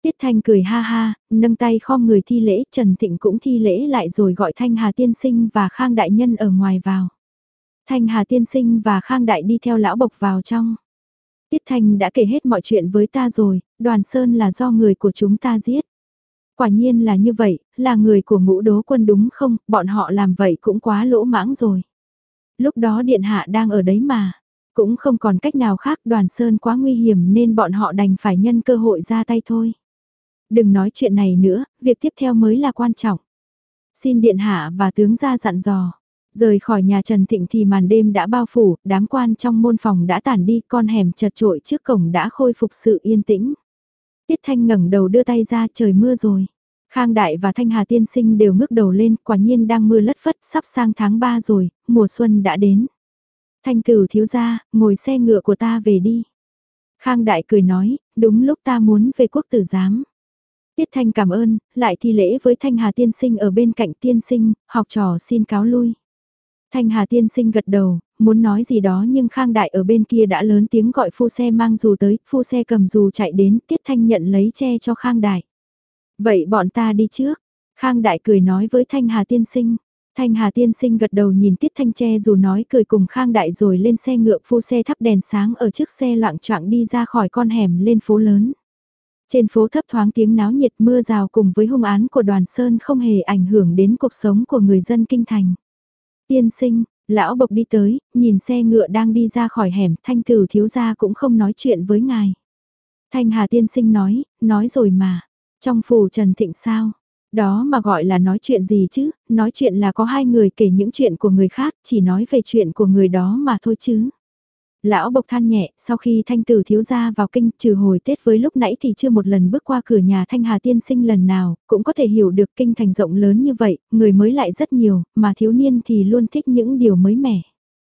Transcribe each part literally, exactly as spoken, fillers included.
Tiết Thanh cười ha ha, nâng tay khom người thi lễ, Trần Thịnh cũng thi lễ lại rồi gọi Thanh Hà tiên sinh và Khang đại nhân ở ngoài vào. Thanh Hà tiên sinh và Khang đại đi theo lão bộc vào trong. Tiết Thanh đã kể hết mọi chuyện với ta rồi, Đoàn Sơn là do người của chúng ta giết. Quả nhiên là như vậy, là người của Ngũ Đố Quân đúng không, bọn họ làm vậy cũng quá lỗ mãng rồi. Lúc đó điện hạ đang ở đấy mà, cũng không còn cách nào khác, Đoàn Sơn quá nguy hiểm nên bọn họ đành phải nhân cơ hội ra tay thôi. Đừng nói chuyện này nữa, việc tiếp theo mới là quan trọng. Xin điện hạ và tướng gia dặn dò. Rời khỏi nhà Trần Thịnh thì màn đêm đã bao phủ, đám quan trong môn phòng đã tản đi, con hẻm chật trội trước cổng đã khôi phục sự yên tĩnh. Tiết Thanh ngẩng đầu đưa tay ra, trời mưa rồi. Khang Đại và Thanh Hà tiên sinh đều ngước đầu lên, quả nhiên đang mưa lất phất, sắp sang tháng ba rồi, mùa xuân đã đến. Thanh Tử thiếu gia, ngồi xe ngựa của ta về đi. Khang Đại cười nói, đúng lúc ta muốn về quốc tử giám. Tiết Thanh cảm ơn, lại thi lễ với Thanh Hà tiên sinh ở bên cạnh, tiên sinh, học trò xin cáo lui. Thanh Hà tiên sinh gật đầu, muốn nói gì đó nhưng Khang Đại ở bên kia đã lớn tiếng gọi phu xe mang dù tới, phu xe cầm dù chạy đến, Tiết Thanh nhận lấy che cho Khang Đại. Vậy bọn ta đi trước. Khang Đại cười nói với Thanh Hà tiên sinh. Thanh Hà tiên sinh gật đầu nhìn Tiết Thanh che dù nói cười cùng Khang Đại rồi lên xe ngựa, phu xe thắp đèn sáng ở trước xe loạng choạng đi ra khỏi con hẻm lên phố lớn. Trên phố thấp thoáng tiếng náo nhiệt, mưa rào cùng với hung án của Đoàn Sơn không hề ảnh hưởng đến cuộc sống của người dân kinh thành. Tiên sinh, lão bộc đi tới, nhìn xe ngựa đang đi ra khỏi hẻm, Thanh Tử thiếu gia cũng không nói chuyện với ngài. Thanh Hà tiên sinh nói, nói rồi mà. Trong phủ Trần Thịnh sao? Đó mà gọi là nói chuyện gì chứ, nói chuyện là có hai người kể những chuyện của người khác, chỉ nói về chuyện của người đó mà thôi chứ. Lão bộc than nhẹ, sau khi Thanh Tử thiếu gia vào kinh, trừ hồi Tết với lúc nãy thì chưa một lần bước qua cửa nhà Thanh Hà tiên sinh lần nào, cũng có thể hiểu được kinh thành rộng lớn như vậy, người mới lại rất nhiều, mà thiếu niên thì luôn thích những điều mới mẻ.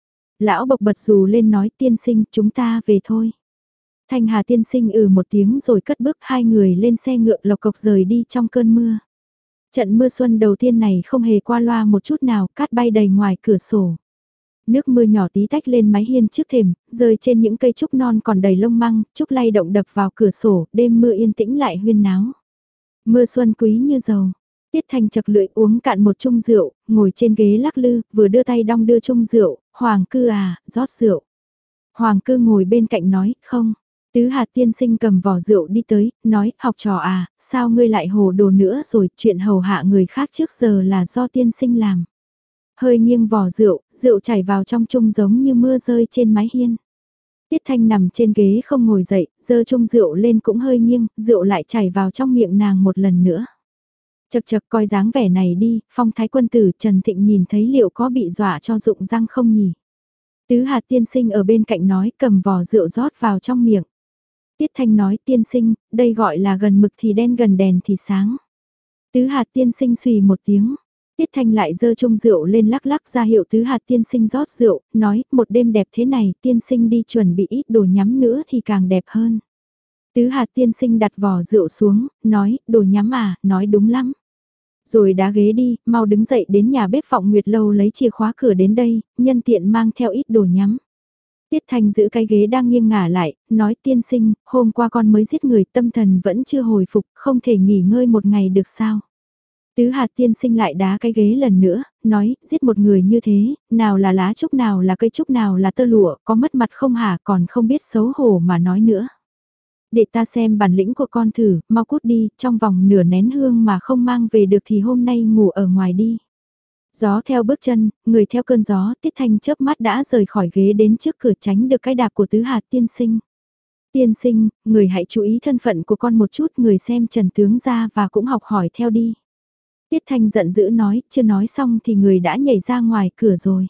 Lão bộc bật dù lên nói, tiên sinh, chúng ta về thôi. Thanh Hà tiên sinh ừ một tiếng rồi cất bước, hai người lên xe ngựa lộc cộc rời đi trong cơn mưa. Trận mưa xuân đầu tiên này không hề qua loa một chút nào, cát bay đầy ngoài cửa sổ. Nước mưa nhỏ tí tách lên mái hiên trước thềm, rơi trên những cây trúc non còn đầy lông măng, trúc lay động đập vào cửa sổ, đêm mưa yên tĩnh lại huyên náo. Mưa xuân quý như dầu. Tiết Thanh chật lưỡi uống cạn một chung rượu, ngồi trên ghế lắc lư, vừa đưa tay đong đưa chung rượu, Hoàng cư à, rót rượu. Hoàng cư ngồi bên cạnh nói, không. Tứ Hạt tiên sinh cầm vỏ rượu đi tới, nói, học trò à, sao ngươi lại hồ đồ nữa rồi, chuyện hầu hạ người khác trước giờ là do tiên sinh làm. Hơi nghiêng vỏ rượu, rượu chảy vào trong chung giống như mưa rơi trên mái hiên. Tiết Thanh nằm trên ghế không ngồi dậy, giơ chung rượu lên cũng hơi nghiêng, rượu lại chảy vào trong miệng nàng một lần nữa. Chật chật coi dáng vẻ này đi, phong thái quân tử Trần Thịnh nhìn thấy liệu có bị dọa cho rụng răng không nhỉ. Tứ Hạt tiên sinh ở bên cạnh nói cầm vỏ rượu rót vào trong miệng. Tiết Thanh nói tiên sinh, đây gọi là gần mực thì đen gần đèn thì sáng. Tứ Hạt tiên sinh xùy một tiếng. Tiết Thanh lại dơ chung rượu lên lắc lắc ra hiệu Tứ Hạt tiên sinh rót rượu, nói một đêm đẹp thế này tiên sinh đi chuẩn bị ít đồ nhắm nữa thì càng đẹp hơn. Tứ Hạt tiên sinh đặt vỏ rượu xuống, nói đồ nhắm à, nói đúng lắm. Rồi đá ghế đi, mau đứng dậy đến nhà bếp Vọng Nguyệt Lâu lấy chìa khóa cửa đến đây, nhân tiện mang theo ít đồ nhắm. Tiết Thanh giữ cái ghế đang nghiêng ngả lại, nói tiên sinh, hôm qua con mới giết người tâm thần vẫn chưa hồi phục, không thể nghỉ ngơi một ngày được sao. Tứ Hạt tiên sinh lại đá cái ghế lần nữa, nói, giết một người như thế, nào là lá trúc nào là cây trúc nào là tơ lụa, có mất mặt không hả còn không biết xấu hổ mà nói nữa. Để ta xem bản lĩnh của con thử, mau cút đi, trong vòng nửa nén hương mà không mang về được thì hôm nay ngủ ở ngoài đi. Gió theo bước chân, người theo cơn gió, Tiết Thanh chớp mắt đã rời khỏi ghế đến trước cửa tránh được cái đạp của Tứ Hạt tiên sinh. Tiên sinh, người hãy chú ý thân phận của con một chút, người xem Trần tướng ra và cũng học hỏi theo đi. Tiết Thanh giận dữ nói, chưa nói xong thì người đã nhảy ra ngoài cửa rồi.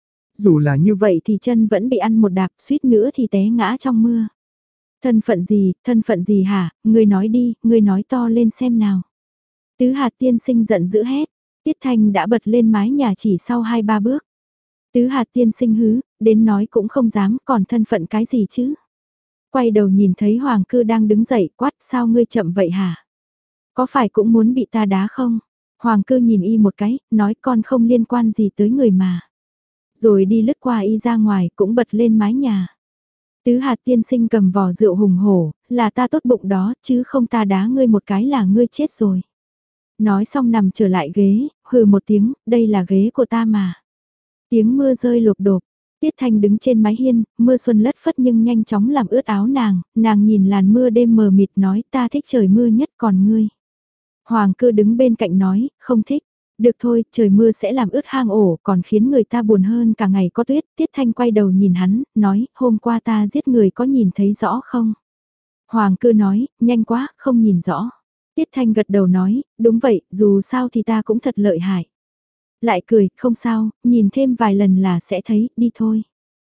Dù là như vậy thì chân vẫn bị ăn một đạp, suýt nữa thì té ngã trong mưa. Thân phận gì, thân phận gì hả, người nói đi, người nói to lên xem nào. Tứ Hạt tiên sinh giận dữ hét, Tiết Thanh đã bật lên mái nhà chỉ sau hai ba bước. Tứ Hạt tiên sinh hứ, đến nói cũng không dám, còn thân phận cái gì chứ. Quay đầu nhìn thấy Hoàng cư đang đứng dậy, quát sao ngươi chậm vậy hả? Có phải cũng muốn bị ta đá không? Hoàng cư nhìn y một cái, nói con không liên quan gì tới người mà. Rồi đi lướt qua y ra ngoài cũng bật lên mái nhà. Tứ hạt tiên sinh cầm vò rượu hùng hổ, là ta tốt bụng đó, chứ không ta đá ngươi một cái là ngươi chết rồi. Nói xong nằm trở lại ghế, hừ một tiếng, đây là ghế của ta mà. Tiếng mưa rơi lộp đột. Tiết Thanh đứng trên mái hiên, mưa xuân lất phất nhưng nhanh chóng làm ướt áo nàng, nàng nhìn làn mưa đêm mờ mịt nói ta thích trời mưa nhất còn ngươi. Hoàng Cư đứng bên cạnh nói, không thích. Được thôi, trời mưa sẽ làm ướt hang ổ còn khiến người ta buồn hơn cả ngày có tuyết. Tiết Thanh quay đầu nhìn hắn, nói, hôm qua ta giết người có nhìn thấy rõ không? Hoàng Cư nói, nhanh quá, không nhìn rõ. Tiết Thanh gật đầu nói, đúng vậy, dù sao thì ta cũng thật lợi hại. Lại cười, không sao, nhìn thêm vài lần là sẽ thấy, đi thôi.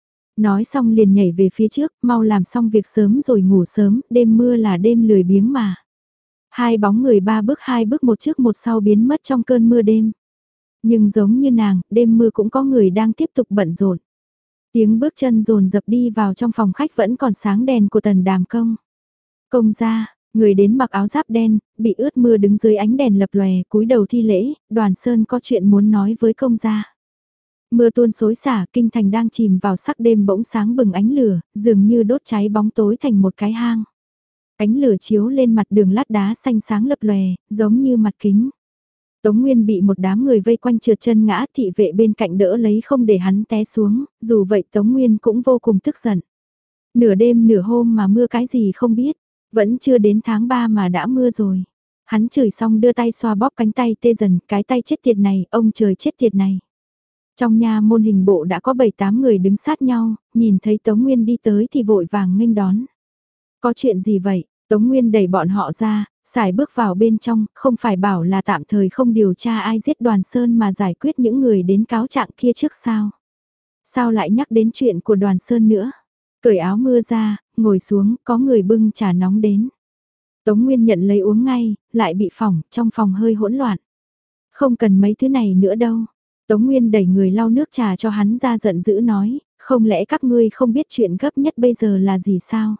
Nói xong liền nhảy về phía trước, mau làm xong việc sớm rồi ngủ sớm, đêm mưa là đêm lười biếng mà. Hai bóng người ba bước hai bước một trước một sau biến mất trong cơn mưa đêm. Nhưng giống như nàng, đêm mưa cũng có người đang tiếp tục bận rộn. Tiếng bước chân dồn dập đi vào trong phòng khách vẫn còn sáng đèn của Tần Đàm Công. Công gia, người đến mặc áo giáp đen, bị ướt mưa đứng dưới ánh đèn lập lòe, cúi đầu thi lễ, Đoàn Sơn có chuyện muốn nói với công gia. Mưa tuôn xối xả, kinh thành đang chìm vào sắc đêm bỗng sáng bừng ánh lửa, dường như đốt cháy bóng tối thành một cái hang. Ánh lửa chiếu lên mặt đường lát đá xanh sáng lập lòe, giống như mặt kính. Tống Nguyên bị một đám người vây quanh trượt chân ngã, thị vệ bên cạnh đỡ lấy không để hắn té xuống, dù vậy Tống Nguyên cũng vô cùng tức giận. Nửa đêm nửa hôm mà mưa cái gì không biết, vẫn chưa đến tháng ba mà đã mưa rồi. Hắn chửi xong đưa tay xoa bóp cánh tay tê dần, cái tay chết tiệt này, ông trời chết tiệt này. Trong nhà môn hình bộ đã có bảy tám người đứng sát nhau, nhìn thấy Tống Nguyên đi tới thì vội vàng nghênh đón. Có chuyện gì vậy? Tống Nguyên đẩy bọn họ ra, xài bước vào bên trong, không phải bảo là tạm thời không điều tra ai giết Đoàn Sơn mà giải quyết những người đến cáo trạng kia trước sao? Sao lại nhắc đến chuyện của Đoàn Sơn nữa? Cởi áo mưa ra, ngồi xuống, có người bưng trà nóng đến. Tống Nguyên nhận lấy uống ngay, lại bị phỏng, trong phòng hơi hỗn loạn. Không cần mấy thứ này nữa đâu. Tống Nguyên đẩy người lau nước trà cho hắn ra giận dữ nói, không lẽ các ngươi không biết chuyện gấp nhất bây giờ là gì sao?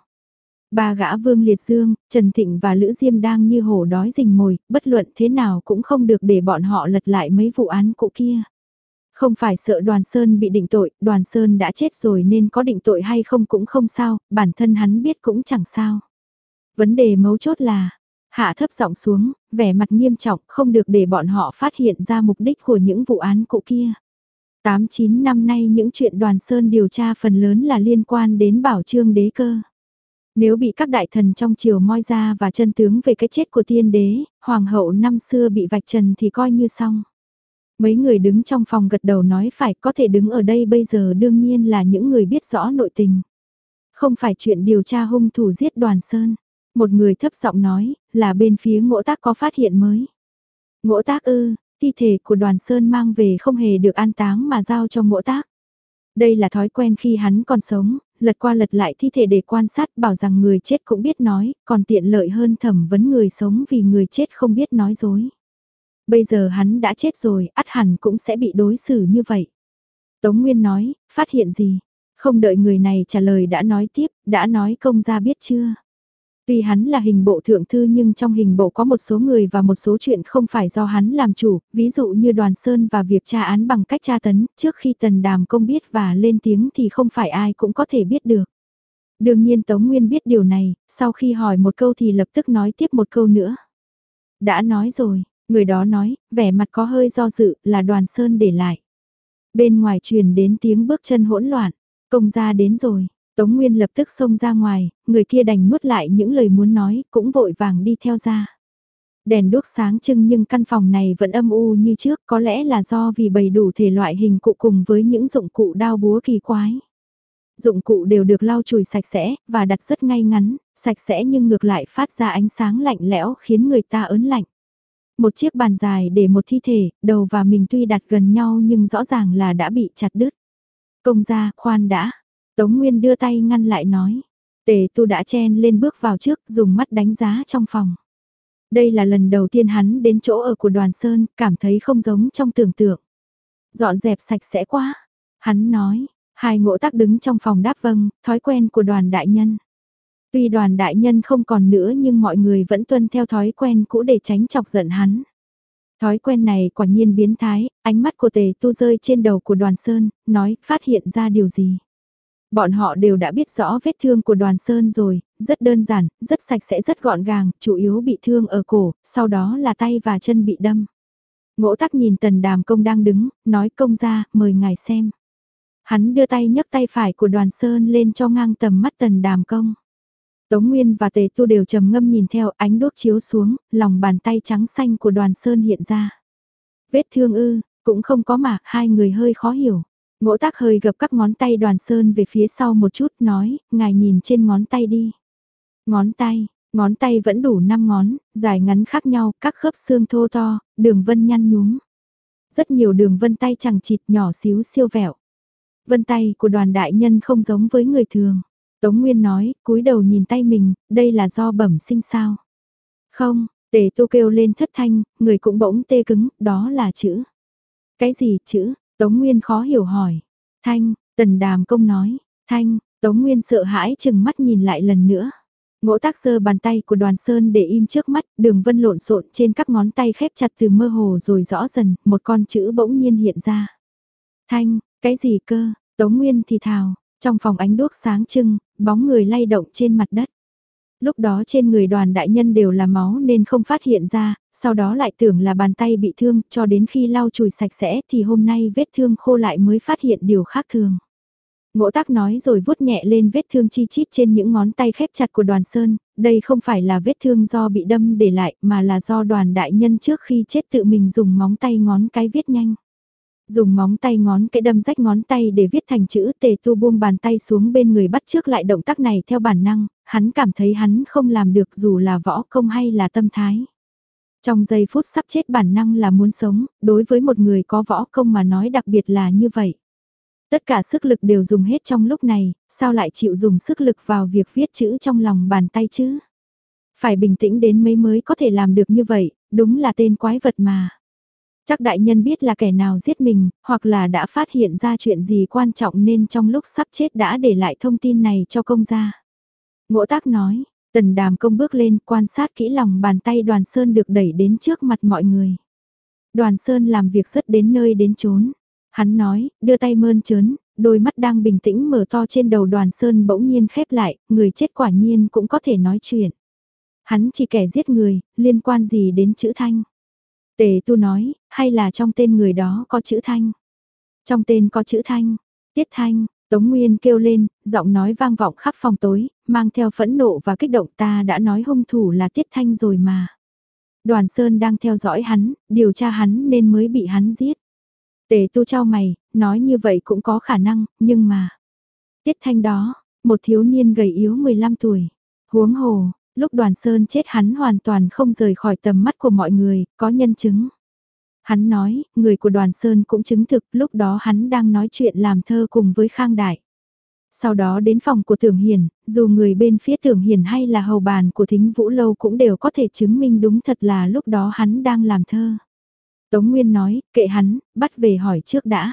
Ba gã Vương Liệt Dương, Trần Thịnh và Lữ Diêm đang như hổ đói rình mồi, bất luận thế nào cũng không được để bọn họ lật lại mấy vụ án cũ kia. Không phải sợ Đoàn Sơn bị định tội, Đoàn Sơn đã chết rồi nên có định tội hay không cũng không sao, bản thân hắn biết cũng chẳng sao. Vấn đề mấu chốt là, hạ thấp giọng xuống, vẻ mặt nghiêm trọng, không được để bọn họ phát hiện ra mục đích của những vụ án cũ kia. tám chín năm nay những chuyện Đoàn Sơn điều tra phần lớn là liên quan đến Bảo Chương đế cơ. Nếu bị các đại thần trong triều moi ra và chân tướng về cái chết của tiên đế, hoàng hậu năm xưa bị vạch trần thì coi như xong. Mấy người đứng trong phòng gật đầu nói phải, có thể đứng ở đây bây giờ đương nhiên là những người biết rõ nội tình. Không phải chuyện điều tra hung thủ giết Đoàn Sơn. Một người thấp giọng nói, là bên phía Ngỗ Tác có phát hiện mới. Ngỗ Tác ư, thi thể của Đoàn Sơn mang về không hề được an táng mà giao cho Ngỗ Tác. Đây là thói quen khi hắn còn sống, lật qua lật lại thi thể để quan sát, bảo rằng người chết cũng biết nói, còn tiện lợi hơn thẩm vấn người sống vì người chết không biết nói dối. Bây giờ hắn đã chết rồi, ắt hẳn cũng sẽ bị đối xử như vậy. Tống Nguyên nói, phát hiện gì? Không đợi người này trả lời đã nói tiếp, đã nói công gia biết chưa? Tuy hắn là hình bộ thượng thư nhưng trong hình bộ có một số người và một số chuyện không phải do hắn làm chủ, ví dụ như Đoàn Sơn và việc tra án bằng cách tra tấn, trước khi Tần Đàm Công biết và lên tiếng thì không phải ai cũng có thể biết được. Đương nhiên Tống Nguyên biết điều này, sau khi hỏi một câu thì lập tức nói tiếp một câu nữa. Đã nói rồi, người đó nói, vẻ mặt có hơi do dự, là Đoàn Sơn để lại. Bên ngoài truyền đến tiếng bước chân hỗn loạn, công gia đến rồi. Tống Nguyên lập tức xông ra ngoài, người kia đành nuốt lại những lời muốn nói, cũng vội vàng đi theo ra. Đèn đuốc sáng trưng nhưng căn phòng này vẫn âm u như trước, có lẽ là do vì bày đủ thể loại hình cụ cùng với những dụng cụ đao búa kỳ quái. Dụng cụ đều được lau chùi sạch sẽ, và đặt rất ngay ngắn, sạch sẽ nhưng ngược lại phát ra ánh sáng lạnh lẽo khiến người ta ớn lạnh. Một chiếc bàn dài để một thi thể, đầu và mình tuy đặt gần nhau nhưng rõ ràng là đã bị chặt đứt. Công gia, khoan đã. Tống Nguyên đưa tay ngăn lại nói. Tề Tu đã chen lên bước vào trước, dùng mắt đánh giá trong phòng. Đây là lần đầu tiên hắn đến chỗ ở của Đoàn Sơn, cảm thấy không giống trong tưởng tượng. Dọn dẹp sạch sẽ quá. Hắn nói, hai Ngỗ Tác đứng trong phòng đáp vâng, thói quen của Đoàn đại nhân. Tuy Đoàn đại nhân không còn nữa nhưng mọi người vẫn tuân theo thói quen cũ để tránh chọc giận hắn. Thói quen này quả nhiên biến thái, ánh mắt của Tề Tu rơi trên đầu của Đoàn Sơn, nói, phát hiện ra điều gì. Bọn họ đều đã biết rõ vết thương của Đoàn Sơn rồi, rất đơn giản, rất sạch sẽ rất gọn gàng, chủ yếu bị thương ở cổ, sau đó là tay và chân bị đâm. Ngỗ Tắc nhìn Tần Đàm Công đang đứng, nói công gia, mời ngài xem. Hắn đưa tay nhấc tay phải của Đoàn Sơn lên cho ngang tầm mắt Tần Đàm Công. Tống Nguyên và Tề Tu đều trầm ngâm nhìn theo, ánh đuốc chiếu xuống, lòng bàn tay trắng xanh của Đoàn Sơn hiện ra. Vết thương ư, cũng không có mà, hai người hơi khó hiểu. Ngỗ Tắc hơi gập các ngón tay Đoàn Sơn về phía sau một chút, nói, ngài nhìn trên ngón tay đi. Ngón tay, ngón tay vẫn đủ năm ngón, dài ngắn khác nhau, các khớp xương thô to, đường vân nhăn nhúm. Rất nhiều đường vân tay chằng chịt nhỏ xíu siêu vẹo. Vân tay của Đoàn đại nhân không giống với người thường. Tống Nguyên nói, cúi đầu nhìn tay mình, đây là do bẩm sinh sao? Không, Tề Tu kêu lên thất thanh, người cũng bỗng tê cứng, đó là chữ. Cái gì chữ? Tống Nguyên khó hiểu hỏi. Thanh, Tần Đàm Công nói, thanh, Tống Nguyên sợ hãi chừng mắt nhìn lại lần nữa. Ngỗ Tắc giơ bàn tay của Đoàn Sơn để im trước mắt, đường vân lộn xộn trên các ngón tay khép chặt từ mơ hồ rồi rõ dần, một con chữ bỗng nhiên hiện ra. Thanh, cái gì cơ? Tống Nguyên thì thào, trong phòng ánh đuốc sáng trưng, bóng người lay động trên mặt đất. Lúc đó trên người Đoàn đại nhân đều là máu nên không phát hiện ra, sau đó lại tưởng là bàn tay bị thương, cho đến khi lau chùi sạch sẽ thì hôm nay vết thương khô lại mới phát hiện điều khác thường. Ngỗ Tắc nói rồi vuốt nhẹ lên vết thương chi chít trên những ngón tay khép chặt của Đoàn Sơn, đây không phải là vết thương do bị đâm để lại mà là do Đoàn đại nhân trước khi chết tự mình dùng móng tay ngón cái viết nhanh. Dùng móng tay ngón cái đâm rách ngón tay để viết thành chữ. Tề Tu buông bàn tay xuống bên người bắt trước lại động tác này theo bản năng, hắn cảm thấy hắn không làm được dù là võ công hay là tâm thái. Trong giây phút sắp chết bản năng là muốn sống, đối với một người có võ công mà nói đặc biệt là như vậy. Tất cả sức lực đều dùng hết trong lúc này, sao lại chịu dùng sức lực vào việc viết chữ trong lòng bàn tay chứ? Phải bình tĩnh đến mấy mới có thể làm được như vậy, đúng là tên quái vật mà. Chắc đại nhân biết là kẻ nào giết mình, hoặc là đã phát hiện ra chuyện gì quan trọng nên trong lúc sắp chết đã để lại thông tin này cho công gia. Ngỗ Tắc nói, Tần Đàm Công bước lên quan sát kỹ lòng bàn tay Đoàn Sơn được đẩy đến trước mặt mọi người. Đoàn Sơn làm việc rất đến nơi đến chốn. Hắn nói, đưa tay mơn trớn, đôi mắt đang bình tĩnh mở to trên đầu Đoàn Sơn bỗng nhiên khép lại, người chết quả nhiên cũng có thể nói chuyện. Hắn chỉ kẻ giết người, liên quan gì đến chữ Thanh? Tề Tu nói, hay là trong tên người đó có chữ Thanh? Trong tên có chữ Thanh, Tiết Thanh, Tống Nguyên kêu lên, giọng nói vang vọng khắp phòng tối, mang theo phẫn nộ và kích động, ta đã nói hung thủ là Tiết Thanh rồi mà. Đoàn Sơn đang theo dõi hắn, điều tra hắn nên mới bị hắn giết. Tề Tu chau mày, nói như vậy cũng có khả năng, nhưng mà... Tiết Thanh đó, một thiếu niên gầy yếu mười lăm tuổi, huống hồ, lúc Đoàn Sơn chết hắn hoàn toàn không rời khỏi tầm mắt của mọi người, có nhân chứng. Hắn nói, người của Đoàn Sơn cũng chứng thực lúc đó hắn đang nói chuyện làm thơ cùng với Khang Đại. Sau đó đến phòng của Tưởng Hiền, dù người bên phía Tưởng Hiền hay là hầu bàn của Thính Vũ Lâu cũng đều có thể chứng minh đúng thật là lúc đó hắn đang làm thơ. Tống Nguyên nói, kệ hắn, bắt về hỏi trước đã.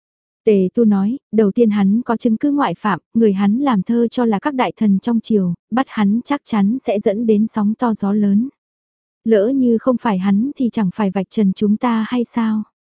Tề Tu nói, đầu tiên hắn có chứng cứ ngoại phạm, người hắn làm thơ cho là các đại thần trong triều, bắt hắn chắc chắn sẽ dẫn đến sóng to gió lớn. Lỡ như không phải hắn thì chẳng phải vạch trần chúng ta hay sao?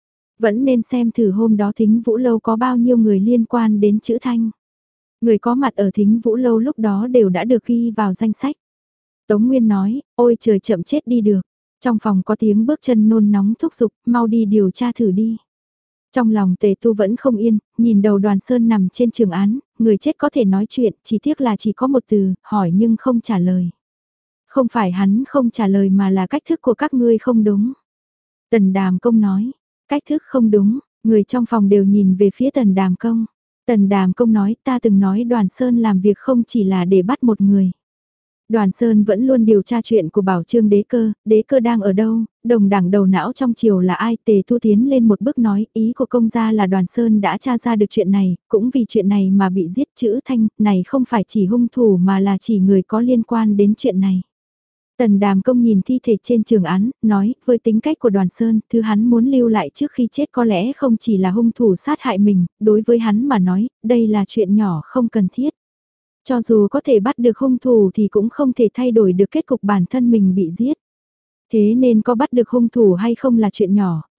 Vẫn nên xem thử hôm đó Thính Vũ Lâu có bao nhiêu người liên quan đến chữ Thanh. Người có mặt ở Thính Vũ Lâu lúc đó đều đã được ghi vào danh sách. Tống Nguyên nói, ôi trời chậm chết đi được. Trong phòng có tiếng bước chân nôn nóng thúc giục, mau đi điều tra thử đi. Trong lòng Tề Tu vẫn không yên, nhìn đầu Đoàn Sơn nằm trên trường án, người chết có thể nói chuyện, chỉ tiếc là chỉ có một từ, hỏi nhưng không trả lời. Không phải hắn không trả lời mà là cách thức của các ngươi không đúng. Tần Đàm Công nói, cách thức không đúng, người trong phòng đều nhìn về phía Tần Đàm Công. Tần Đàm Công nói, ta từng nói Đoàn Sơn làm việc không chỉ là để bắt một người. Đoàn Sơn vẫn luôn điều tra chuyện của Bảo Trương Đế Cơ, Đế Cơ đang ở đâu, đồng đảng đầu não trong triều là ai. Tề Tu tiến lên một bước nói, ý của công gia là Đoàn Sơn đã tra ra được chuyện này, cũng vì chuyện này mà bị giết. Chữ Thanh này không phải chỉ hung thủ mà là chỉ người có liên quan đến chuyện này. Tần Đàm Công nhìn thi thể trên trường án, nói, với tính cách của Đoàn Sơn, thứ hắn muốn lưu lại trước khi chết có lẽ không chỉ là hung thủ sát hại mình, đối với hắn mà nói, đây là chuyện nhỏ không cần thiết. Cho dù có thể bắt được hung thủ thì cũng không thể thay đổi được kết cục bản thân mình bị giết. Thế nên có bắt được hung thủ hay không là chuyện nhỏ,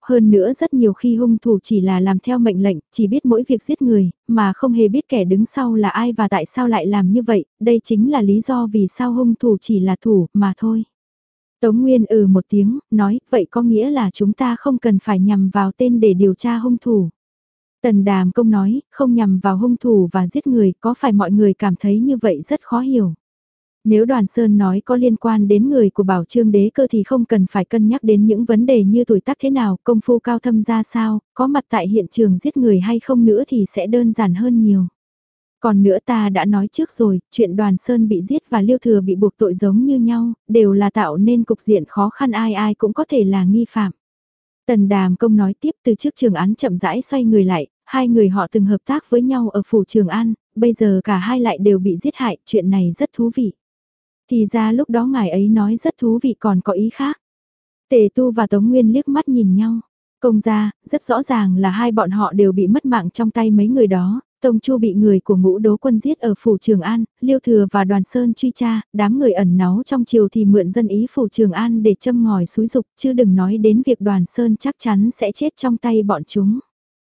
hơn nữa rất nhiều khi hung thủ chỉ là làm theo mệnh lệnh, chỉ biết mỗi việc giết người, mà không hề biết kẻ đứng sau là ai và tại sao lại làm như vậy, đây chính là lý do vì sao hung thủ chỉ là thủ, mà thôi. Tống Nguyên ừ một tiếng, nói, vậy có nghĩa là chúng ta không cần phải nhằm vào tên để điều tra hung thủ. Tần Đàm Công nói, không nhằm vào hung thủ và giết người, có phải mọi người cảm thấy như vậy rất khó hiểu. Nếu Đoàn Sơn nói có liên quan đến người của Bảo Trương Đế Cơ thì không cần phải cân nhắc đến những vấn đề như tuổi tác thế nào, công phu cao thâm ra sao, có mặt tại hiện trường giết người hay không nữa thì sẽ đơn giản hơn nhiều. Còn nữa ta đã nói trước rồi, chuyện Đoàn Sơn bị giết và Liêu Thừa bị buộc tội giống như nhau, đều là tạo nên cục diện khó khăn, ai ai cũng có thể là nghi phạm. Tần Đàm Công nói tiếp, từ trước Trường Án chậm rãi xoay người lại, hai người họ từng hợp tác với nhau ở phủ Trường An, bây giờ cả hai lại đều bị giết hại, chuyện này rất thú vị. Thì ra lúc đó ngài ấy nói rất thú vị, còn có ý khác. Tề Tu và Tống Nguyên liếc mắt nhìn nhau. Công gia, rất rõ ràng là hai bọn họ đều bị mất mạng trong tay mấy người đó. Tông Chu bị người của Ngũ Đố Quân giết ở phủ Trường An, Liêu Thừa và Đoàn Sơn truy tra, đám người ẩn náu trong triều thì mượn dân ý phủ Trường An để châm ngòi xúi dục, chứ đừng nói đến việc Đoàn Sơn chắc chắn sẽ chết trong tay bọn chúng.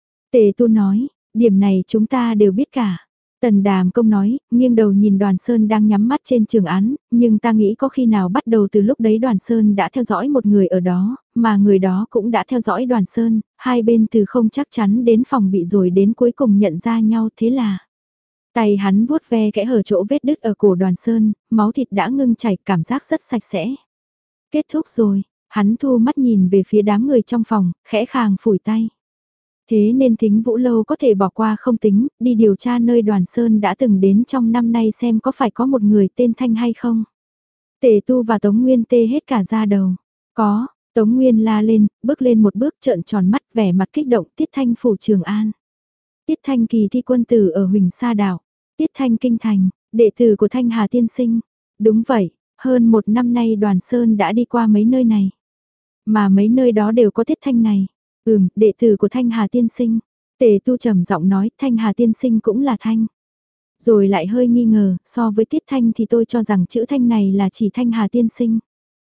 Tề Tu nói, điểm này chúng ta đều biết cả. Tần Đàm Công nói, nghiêng đầu nhìn Đoàn Sơn đang nhắm mắt trên Trường Án, nhưng ta nghĩ có khi nào bắt đầu từ lúc đấy Đoàn Sơn đã theo dõi một người ở đó, mà người đó cũng đã theo dõi Đoàn Sơn, hai bên từ không chắc chắn đến phòng bị rồi đến cuối cùng nhận ra nhau, thế là. Tay hắn vuốt ve kẽ hở chỗ vết đứt ở cổ Đoàn Sơn, máu thịt đã ngưng chảy, cảm giác rất sạch sẽ. Kết thúc rồi, hắn thu mắt nhìn về phía đám người trong phòng, khẽ khàng phủi tay. Thế nên Thính Vũ Lâu có thể bỏ qua không tính, đi điều tra nơi Đoàn Sơn đã từng đến trong năm nay xem có phải có một người tên Thanh hay không. Tề Tu và Tống Nguyên tê hết cả da đầu. Có, Tống Nguyên la lên, bước lên một bước trợn tròn mắt, vẻ mặt kích động. Tiết Thanh phủ Trường An. Tiết Thanh kỳ thi quân tử ở Huỳnh Sa Đảo. Tiết Thanh kinh thành, đệ tử của Thanh Hà tiên sinh. Đúng vậy, hơn một năm nay Đoàn Sơn đã đi qua mấy nơi này. Mà mấy nơi đó đều có Tiết Thanh này. Ừm, đệ tử của Thanh Hà tiên sinh. Tề Tu trầm giọng nói, Thanh Hà tiên sinh cũng là Thanh. Rồi lại hơi nghi ngờ, so với Tiết Thanh thì tôi cho rằng chữ Thanh này là chỉ Thanh Hà tiên sinh.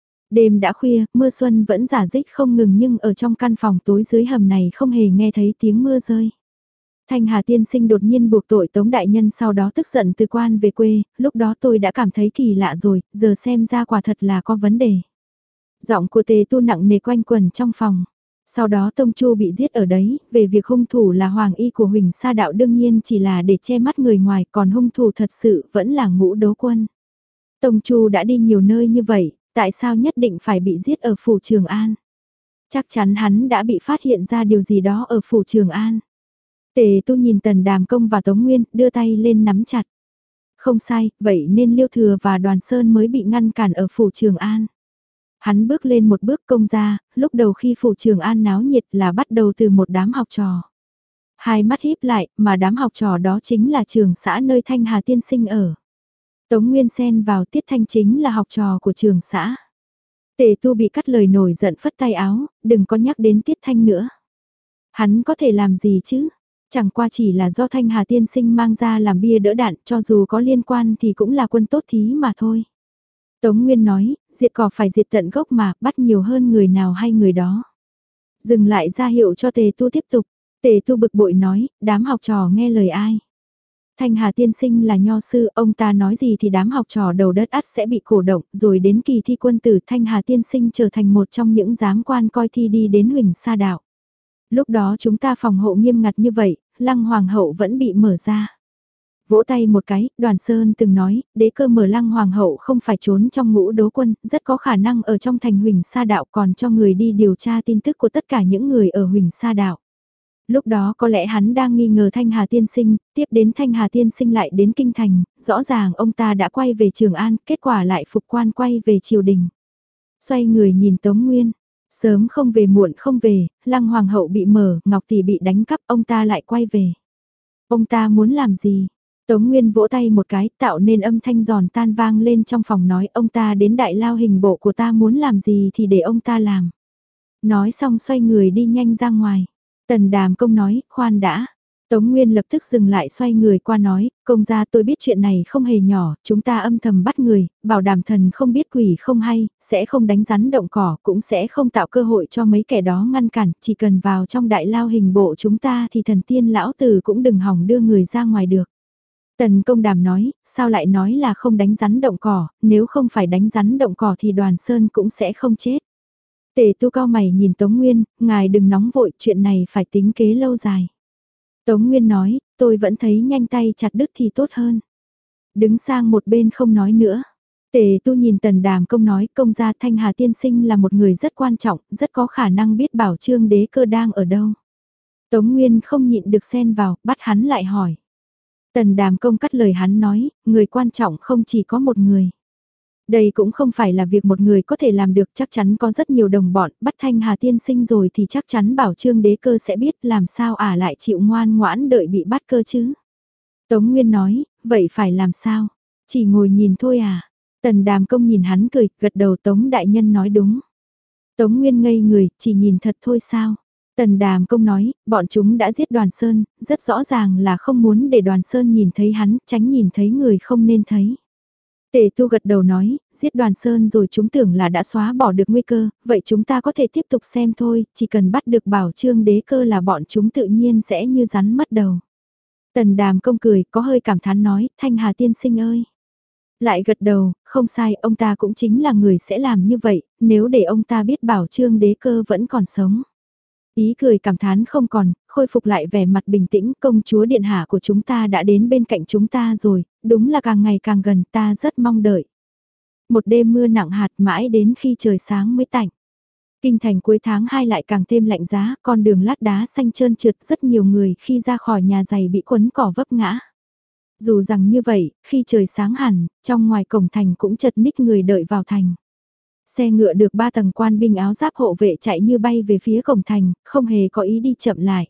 Đêm đã khuya, mưa xuân vẫn rả rích không ngừng, nhưng ở trong căn phòng tối dưới hầm này không hề nghe thấy tiếng mưa rơi. Thanh Hà tiên sinh đột nhiên buộc tội Tống đại nhân, sau đó tức giận từ quan về quê, lúc đó tôi đã cảm thấy kỳ lạ rồi, giờ xem ra quả thật là có vấn đề. Giọng của Tề Tu nặng nề quanh quẩn trong phòng. Sau đó Tông Chu bị giết ở đấy, về việc hung thủ là Hoàng Y của Huỳnh Sa Đạo đương nhiên chỉ là để che mắt người ngoài, còn hung thủ thật sự vẫn là Ngũ Đố Quân. Tông Chu đã đi nhiều nơi như vậy, tại sao nhất định phải bị giết ở phủ Trường An? Chắc chắn hắn đã bị phát hiện ra điều gì đó ở phủ Trường An. Tề Tu nhìn Tần Đàm Công và Tống Nguyên, đưa tay lên nắm chặt. Không sai, vậy nên Liêu Thừa và Đoàn Sơn mới bị ngăn cản ở phủ Trường An. Hắn bước lên một bước công ra, lúc đầu khi phủ Trường An náo nhiệt là bắt đầu từ một đám học trò. Hai mắt híp lại, mà đám học trò đó chính là trường xã nơi Thanh Hà tiên sinh ở. Tống Nguyên xen vào, Tiết Thanh chính là học trò của trường xã. Tề Tu bị cắt lời nổi giận phất tay áo, đừng có nhắc đến Tiết Thanh nữa. Hắn có thể làm gì chứ? Chẳng qua chỉ là do Thanh Hà tiên sinh mang ra làm bia đỡ đạn, cho dù có liên quan thì cũng là quân tốt thí mà thôi. Tống Nguyên nói, diệt cỏ phải diệt tận gốc mà, bắt nhiều hơn người nào hay người đó. Dừng lại ra hiệu cho Tề Tu tiếp tục. Tề Tu bực bội nói, đám học trò nghe lời ai? Thanh Hà tiên sinh là nho sư, ông ta nói gì thì đám học trò đầu đất ắt sẽ bị cổ động, rồi đến kỳ thi quân tử Thanh Hà tiên sinh trở thành một trong những giám quan coi thi đi đến Huỳnh Sa Đạo. Lúc đó chúng ta phòng hộ nghiêm ngặt như vậy, Lăng Hoàng hậu vẫn bị mở ra. Vỗ tay một cái, Đoàn Sơn từng nói, Đế Cơ mở Lăng Hoàng hậu không phải trốn trong Ngũ Đố Quân, rất có khả năng ở trong thành Huỳnh Sa Đạo, còn cho người đi điều tra tin tức của tất cả những người ở Huỳnh Sa Đạo. Lúc đó có lẽ hắn đang nghi ngờ Thanh Hà tiên sinh, tiếp đến Thanh Hà tiên sinh lại đến Kinh Thành, rõ ràng ông ta đã quay về Trường An, kết quả lại phục quan quay về triều đình. Xoay người nhìn Tống Nguyên, sớm không về muộn không về, Lăng Hoàng hậu bị mở, Ngọc Tỷ bị đánh cắp, ông ta lại quay về. Ông ta muốn làm gì? Tống Nguyên vỗ tay một cái, tạo nên âm thanh giòn tan vang lên trong phòng, nói ông ta đến đại lao hình bộ của ta muốn làm gì thì để ông ta làm. Nói xong xoay người đi nhanh ra ngoài. Tần Đàm Công nói, khoan đã. Tống Nguyên lập tức dừng lại xoay người qua nói, công gia tôi biết chuyện này không hề nhỏ, chúng ta âm thầm bắt người, bảo đảm thần không biết quỷ không hay, sẽ không đánh rắn động cỏ, cũng sẽ không tạo cơ hội cho mấy kẻ đó ngăn cản, chỉ cần vào trong đại lao hình bộ chúng ta thì thần tiên lão tử cũng đừng hỏng đưa người ra ngoài được. Tần công đàm nói, sao lại nói là không đánh rắn động cỏ, nếu không phải đánh rắn động cỏ thì đoàn sơn cũng sẽ không chết. Tề tu cao mày nhìn Tống Nguyên, ngài đừng nóng vội, chuyện này phải tính kế lâu dài. Tống Nguyên nói, tôi vẫn thấy nhanh tay chặt đứt thì tốt hơn. Đứng sang một bên không nói nữa. Tề tu nhìn tần đàm công nói, công gia Thanh Hà tiên sinh là một người rất quan trọng, rất có khả năng biết bảo Trương đế cơ đang ở đâu. Tống Nguyên không nhịn được xen vào, bắt hắn lại hỏi. Tần đàm công cắt lời hắn nói, người quan trọng không chỉ có một người. Đây cũng không phải là việc một người có thể làm được, chắc chắn có rất nhiều đồng bọn, bắt Thanh Hà tiên sinh rồi thì chắc chắn bảo Trương đế cơ sẽ biết làm sao ả lại chịu ngoan ngoãn đợi bị bắt cơ chứ. Tống Nguyên nói, vậy phải làm sao? Chỉ ngồi nhìn thôi à? Tần đàm công nhìn hắn cười, gật đầu Tống đại nhân nói đúng. Tống Nguyên ngây người, chỉ nhìn thật thôi sao? Tần đàm công nói, bọn chúng đã giết đoàn Sơn, rất rõ ràng là không muốn để đoàn Sơn nhìn thấy hắn, tránh nhìn thấy người không nên thấy. Tề tu gật đầu nói, giết đoàn Sơn rồi chúng tưởng là đã xóa bỏ được nguy cơ, vậy chúng ta có thể tiếp tục xem thôi, chỉ cần bắt được bảo Trương đế cơ là bọn chúng tự nhiên sẽ như rắn mất đầu. Tần đàm công cười, có hơi cảm thán nói, Thanh Hà tiên sinh ơi. Lại gật đầu, không sai, ông ta cũng chính là người sẽ làm như vậy, nếu để ông ta biết bảo Trương đế cơ vẫn còn sống. Ý cười cảm thán không còn, khôi phục lại vẻ mặt bình tĩnh, công chúa điện hạ của chúng ta đã đến bên cạnh chúng ta rồi, đúng là càng ngày càng gần, ta rất mong đợi. Một đêm mưa nặng hạt mãi đến khi trời sáng mới tạnh. Kinh thành cuối tháng hai lại càng thêm lạnh giá, con đường lát đá xanh trơn trượt, rất nhiều người khi ra khỏi nhà giày bị quấn cỏ vấp ngã. Dù rằng như vậy, khi trời sáng hẳn, trong ngoài cổng thành cũng chật ních người đợi vào thành. Xe ngựa được ba tầng quan binh áo giáp hộ vệ chạy như bay về phía cổng thành, không hề có ý đi chậm lại.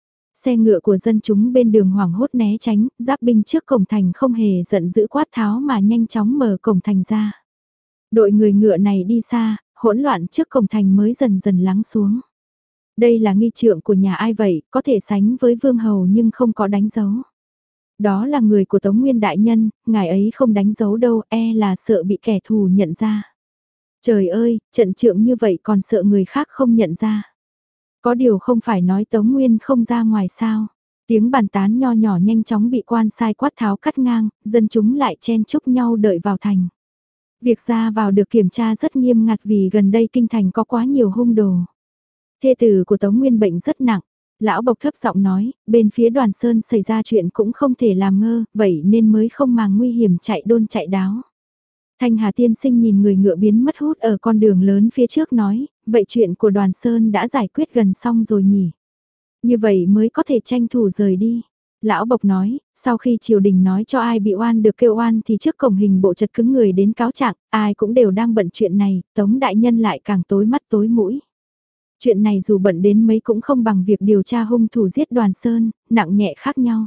Xe ngựa của dân chúng bên đường hoảng hốt né tránh, giáp binh trước cổng thành không hề giận dữ quát tháo mà nhanh chóng mở cổng thành ra. Đội người ngựa này đi xa, hỗn loạn trước cổng thành mới dần dần lắng xuống. Đây là nghi trượng của nhà ai vậy, có thể sánh với vương hầu nhưng không có đánh dấu. Đó là người của Tống Nguyên đại nhân, ngài ấy không đánh dấu đâu, e là sợ bị kẻ thù nhận ra. Trời ơi, trận trượng như vậy còn sợ người khác không nhận ra. Có điều không phải nói Tống Nguyên không ra ngoài sao. Tiếng bàn tán nho nhỏ nhanh chóng bị quan sai quát tháo cắt ngang, dân chúng lại chen chúc nhau đợi vào thành. Việc ra vào được kiểm tra rất nghiêm ngặt vì gần đây kinh thành có quá nhiều hung đồ. Thê tử của Tống Nguyên bệnh rất nặng. Lão Bộc thấp giọng nói, bên phía đoàn Sơn xảy ra chuyện cũng không thể làm ngơ, vậy nên mới không màng nguy hiểm chạy đôn chạy đáo. Thanh Hà tiên sinh nhìn người ngựa biến mất hút ở con đường lớn phía trước nói, vậy chuyện của đoàn Sơn đã giải quyết gần xong rồi nhỉ? Như vậy mới có thể tranh thủ rời đi. Lão Bộc nói, sau khi triều đình nói cho ai bị oan được kêu oan thì trước cổng hình bộ chật cứng người đến cáo trạng, ai cũng đều đang bận chuyện này, Tống đại nhân lại càng tối mắt tối mũi. Chuyện này dù bận đến mấy cũng không bằng việc điều tra hung thủ giết đoàn Sơn, nặng nhẹ khác nhau.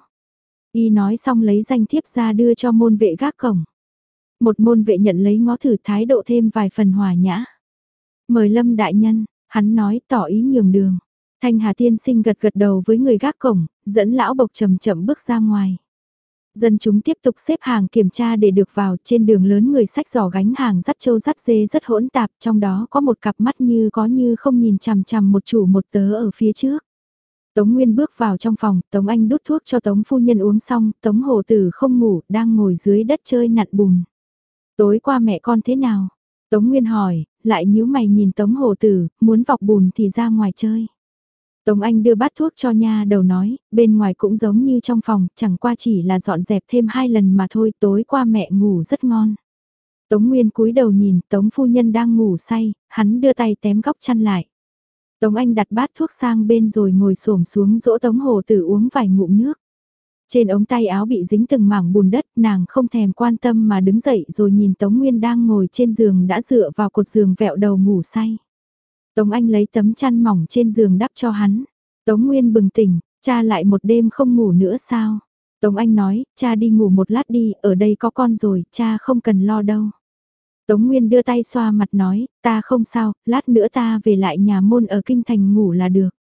Y nói xong lấy danh thiếp ra đưa cho môn vệ gác cổng. Một môn vệ nhận lấy ngó thử thái độ thêm vài phần hòa nhã. Mời Lâm đại nhân, hắn nói tỏ ý nhường đường. Thanh Hà tiên sinh gật gật đầu với người gác cổng, dẫn lão Bộc chậm chậm bước ra ngoài. Dân chúng tiếp tục xếp hàng kiểm tra để được vào, trên đường lớn người xách giỏ gánh hàng dắt trâu dắt dê rất hỗn tạp, trong đó có một cặp mắt như có như không nhìn chằm chằm một chủ một tớ ở phía trước. Tống Nguyên bước vào trong phòng, Tống Anh đút thuốc cho Tống phu nhân uống xong, Tống Hồ Tử không ngủ, đang ngồi dưới đất chơi nặn bùn. Tối qua mẹ con thế nào? Tống Nguyên hỏi, lại nhíu mày nhìn Tống Hồ Tử, muốn vọc bùn thì ra ngoài chơi. Tống Anh đưa bát thuốc cho nha đầu nói, bên ngoài cũng giống như trong phòng, chẳng qua chỉ là dọn dẹp thêm hai lần mà thôi, tối qua mẹ ngủ rất ngon. Tống Nguyên cúi đầu nhìn, Tống phu nhân đang ngủ say, hắn đưa tay tém góc chăn lại. Tống Anh đặt bát thuốc sang bên rồi ngồi xổm xuống dỗ Tống Hồ Tử uống vài ngụm nước. Trên ống tay áo bị dính từng mảng bùn đất, nàng không thèm quan tâm mà đứng dậy rồi nhìn Tống Nguyên đang ngồi trên giường đã dựa vào cột giường vẹo đầu ngủ say. Tống Anh lấy tấm chăn mỏng trên giường đắp cho hắn. Tống Nguyên bừng tỉnh, cha lại một đêm không ngủ nữa sao? Tống Anh nói, cha đi ngủ một lát đi, ở đây có con rồi, cha không cần lo đâu. Tống Nguyên đưa tay xoa mặt nói, ta không sao, lát nữa ta về lại nhà môn ở kinh thành ngủ là được.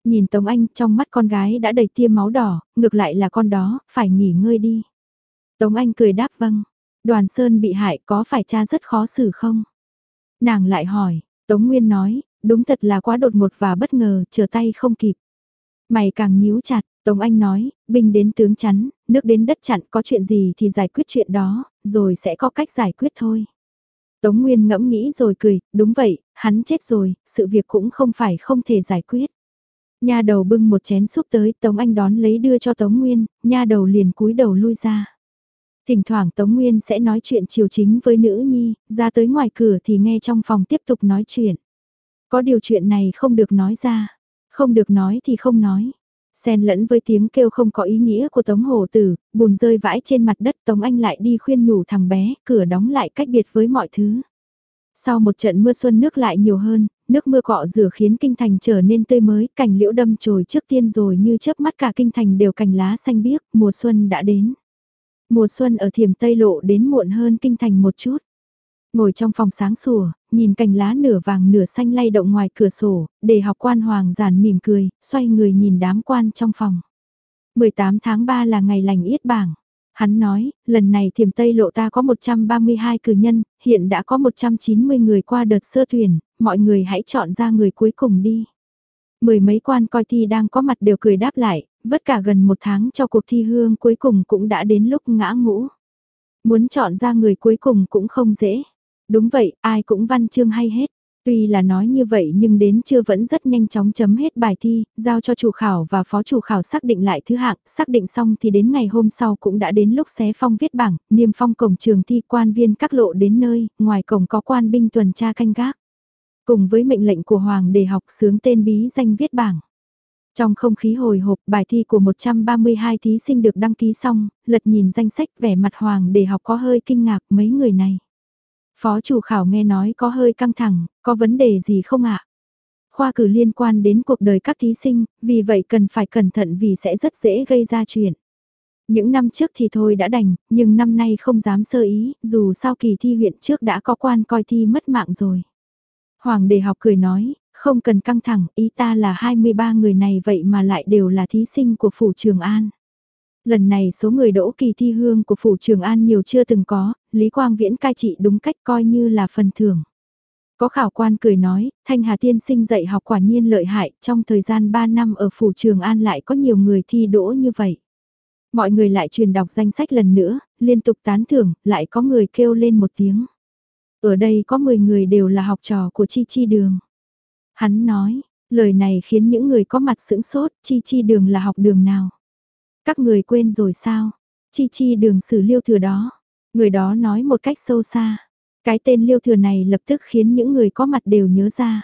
Nhìn Tống Anh trong mắt con gái đã đầy tia máu đỏ, ngược lại là con đó, phải nghỉ ngơi đi. Tống Anh cười đáp vâng. Đoàn Sơn bị hại có phải cha rất khó xử không? Nàng lại hỏi, Tống Nguyên nói, đúng thật là quá đột ngột và bất ngờ, trở tay không kịp. Mày càng nhíu chặt, Tống Anh nói, binh đến tướng chắn, nước đến đất chặn, có chuyện gì thì giải quyết chuyện đó, rồi sẽ có cách giải quyết thôi. Tống Nguyên ngẫm nghĩ rồi cười, đúng vậy, hắn chết rồi, sự việc cũng không phải không thể giải quyết. Nha đầu bưng một chén súp tới, Tống Anh đón lấy đưa cho Tống Nguyên, nha đầu liền cúi đầu lui ra. Thỉnh thoảng Tống Nguyên sẽ nói chuyện chiều chính với nữ nhi, ra tới ngoài cửa thì nghe trong phòng tiếp tục nói chuyện. Có điều chuyện này không được nói ra, không được nói thì không nói. Xen lẫn với tiếng kêu không có ý nghĩa của Tống Hổ Tử, bùn rơi vãi trên mặt đất, Tống Anh lại đi khuyên nhủ thằng bé, cửa đóng lại cách biệt với mọi thứ. Sau một trận mưa xuân nước lại nhiều hơn, nước mưa cọ rửa khiến kinh thành trở nên tươi mới, cảnh liễu đâm chồi trước tiên rồi như chớp mắt cả kinh thành đều cành lá xanh biếc, mùa xuân đã đến. Mùa xuân ở Thiểm Tây Lộ đến muộn hơn kinh thành một chút. Ngồi trong phòng sáng sủa, nhìn cành lá nửa vàng nửa xanh lay động ngoài cửa sổ, để học quan Hoàng giản mỉm cười, xoay người nhìn đám quan trong phòng. mười tám tháng ba là ngày lành yết bảng. Hắn nói, lần này Thiểm Tây Lộ ta có một trăm ba mươi hai cử nhân, hiện đã có một trăm chín mươi người qua đợt sơ tuyển, mọi người hãy chọn ra người cuối cùng đi. Mười mấy quan coi thi đang có mặt đều cười đáp lại, vất cả gần một tháng cho cuộc thi hương cuối cùng cũng đã đến lúc ngã ngũ. Muốn chọn ra người cuối cùng cũng không dễ. Đúng vậy, ai cũng văn chương hay hết. Tuy là nói như vậy nhưng đến trưa vẫn rất nhanh chóng chấm hết bài thi, giao cho chủ khảo và phó chủ khảo xác định lại thứ hạng, xác định xong thì đến ngày hôm sau cũng đã đến lúc xé phong viết bảng, niêm phong cổng trường thi, quan viên các lộ đến nơi, ngoài cổng có quan binh tuần tra canh gác. Cùng với mệnh lệnh của Hoàng để học xướng tên bí danh viết bảng. Trong không khí hồi hộp, bài thi của một trăm ba mươi hai thí sinh được đăng ký xong, lật nhìn danh sách, vẻ mặt Hoàng để học có hơi kinh ngạc mấy người này. Phó chủ khảo nghe nói có hơi căng thẳng, có vấn đề gì không ạ? Khoa cử liên quan đến cuộc đời các thí sinh, vì vậy cần phải cẩn thận vì sẽ rất dễ gây ra chuyện. Những năm trước thì thôi đã đành, nhưng năm nay không dám sơ ý, dù sao kỳ thi huyện trước đã có quan coi thi mất mạng rồi. Hoàng đề học cười nói, không cần căng thẳng, ý ta là hai mươi ba người này vậy mà lại đều là thí sinh của Phủ Trường An. Lần này số người đỗ kỳ thi hương của Phủ Trường An nhiều chưa từng có, Lý Quang Viễn cai trị đúng cách coi như là phần thưởng. Có khảo quan cười nói, Thanh Hà tiên sinh dạy học quả nhiên lợi hại, trong thời gian ba năm ở Phủ Trường An lại có nhiều người thi đỗ như vậy. Mọi người lại truyền đọc danh sách lần nữa, liên tục tán thưởng, lại có người kêu lên một tiếng. Ở đây có mười người đều là học trò của Chi Chi Đường. Hắn nói, lời này khiến những người có mặt sững sốt, Chi Chi Đường là học đường nào? Các người quên rồi sao? Chi Chi Đường Sử Liêu Thừa đó. Người đó nói một cách sâu xa. Cái tên Liêu Thừa này lập tức khiến những người có mặt đều nhớ ra.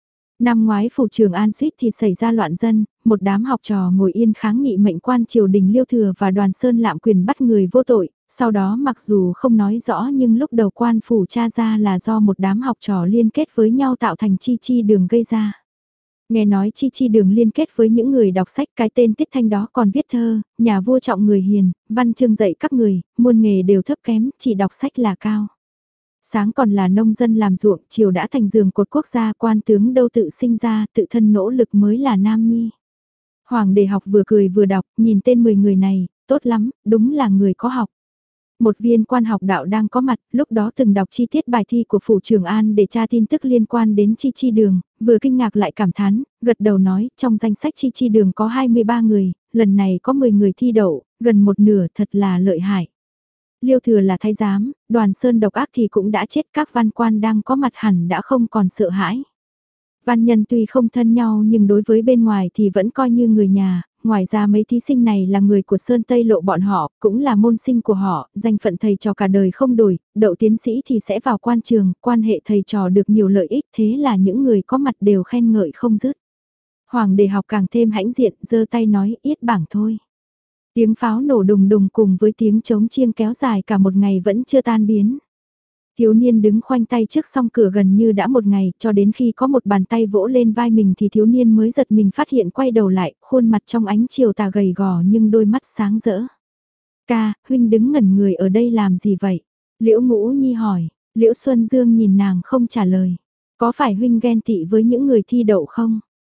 Năm ngoái Phủ Trường An suýt thì xảy ra loạn dân, một đám học trò ngồi yên kháng nghị mệnh quan triều đình Liêu Thừa và Đoàn Sơn lạm quyền bắt người vô tội, sau đó mặc dù không nói rõ nhưng lúc đầu quan phủ tra ra là do một đám học trò liên kết với nhau tạo thành Chi Chi Đường gây ra. Nghe nói Chi Chi Đường liên kết với những người đọc sách, cái tên Tiết Thanh đó còn viết thơ, nhà vua trọng người hiền, văn chương dạy các người, muôn nghề đều thấp kém, chỉ đọc sách là cao. Sáng còn là nông dân làm ruộng, chiều đã thành giường cột quốc gia, quan tướng đâu tự sinh ra, tự thân nỗ lực mới là nam nhi. Hoàng đề học vừa cười vừa đọc, nhìn tên mười người này, tốt lắm, đúng là người có học. Một viên quan học đạo đang có mặt, lúc đó từng đọc chi tiết bài thi của Phủ Trường An để tra tin tức liên quan đến Chi Chi Đường, vừa kinh ngạc lại cảm thán, gật đầu nói, trong danh sách Chi Chi Đường có hai mươi ba người, lần này có mười người thi đậu, gần một nửa, thật là lợi hại. Liêu Thừa là thái giám, Đoàn Sơn độc ác thì cũng đã chết, các văn quan đang có mặt hẳn đã không còn sợ hãi. Văn nhân tuy không thân nhau nhưng đối với bên ngoài thì vẫn coi như người nhà, ngoài ra mấy thí sinh này là người của Sơn Tây Lộ bọn họ, cũng là môn sinh của họ, danh phận thầy trò cả đời không đổi, đậu tiến sĩ thì sẽ vào quan trường, quan hệ thầy trò được nhiều lợi ích, thế là những người có mặt đều khen ngợi không dứt. Hoàng đề học càng thêm hãnh diện, giơ tay nói, yết bảng thôi. Tiếng pháo nổ đùng đùng cùng với tiếng trống chiêng kéo dài cả một ngày vẫn chưa tan biến. Thiếu niên đứng khoanh tay trước song cửa gần như đã một ngày, cho đến khi có một bàn tay vỗ lên vai mình thì thiếu niên mới giật mình phát hiện quay đầu lại, khuôn mặt trong ánh chiều tà gầy gò nhưng đôi mắt sáng rỡ. Ca, huynh đứng ngẩn người ở đây làm gì vậy? Liễu Ngũ Nhi hỏi, Liễu Xuân Dương nhìn nàng không trả lời. Có phải huynh ghen tị với những người thi đậu không?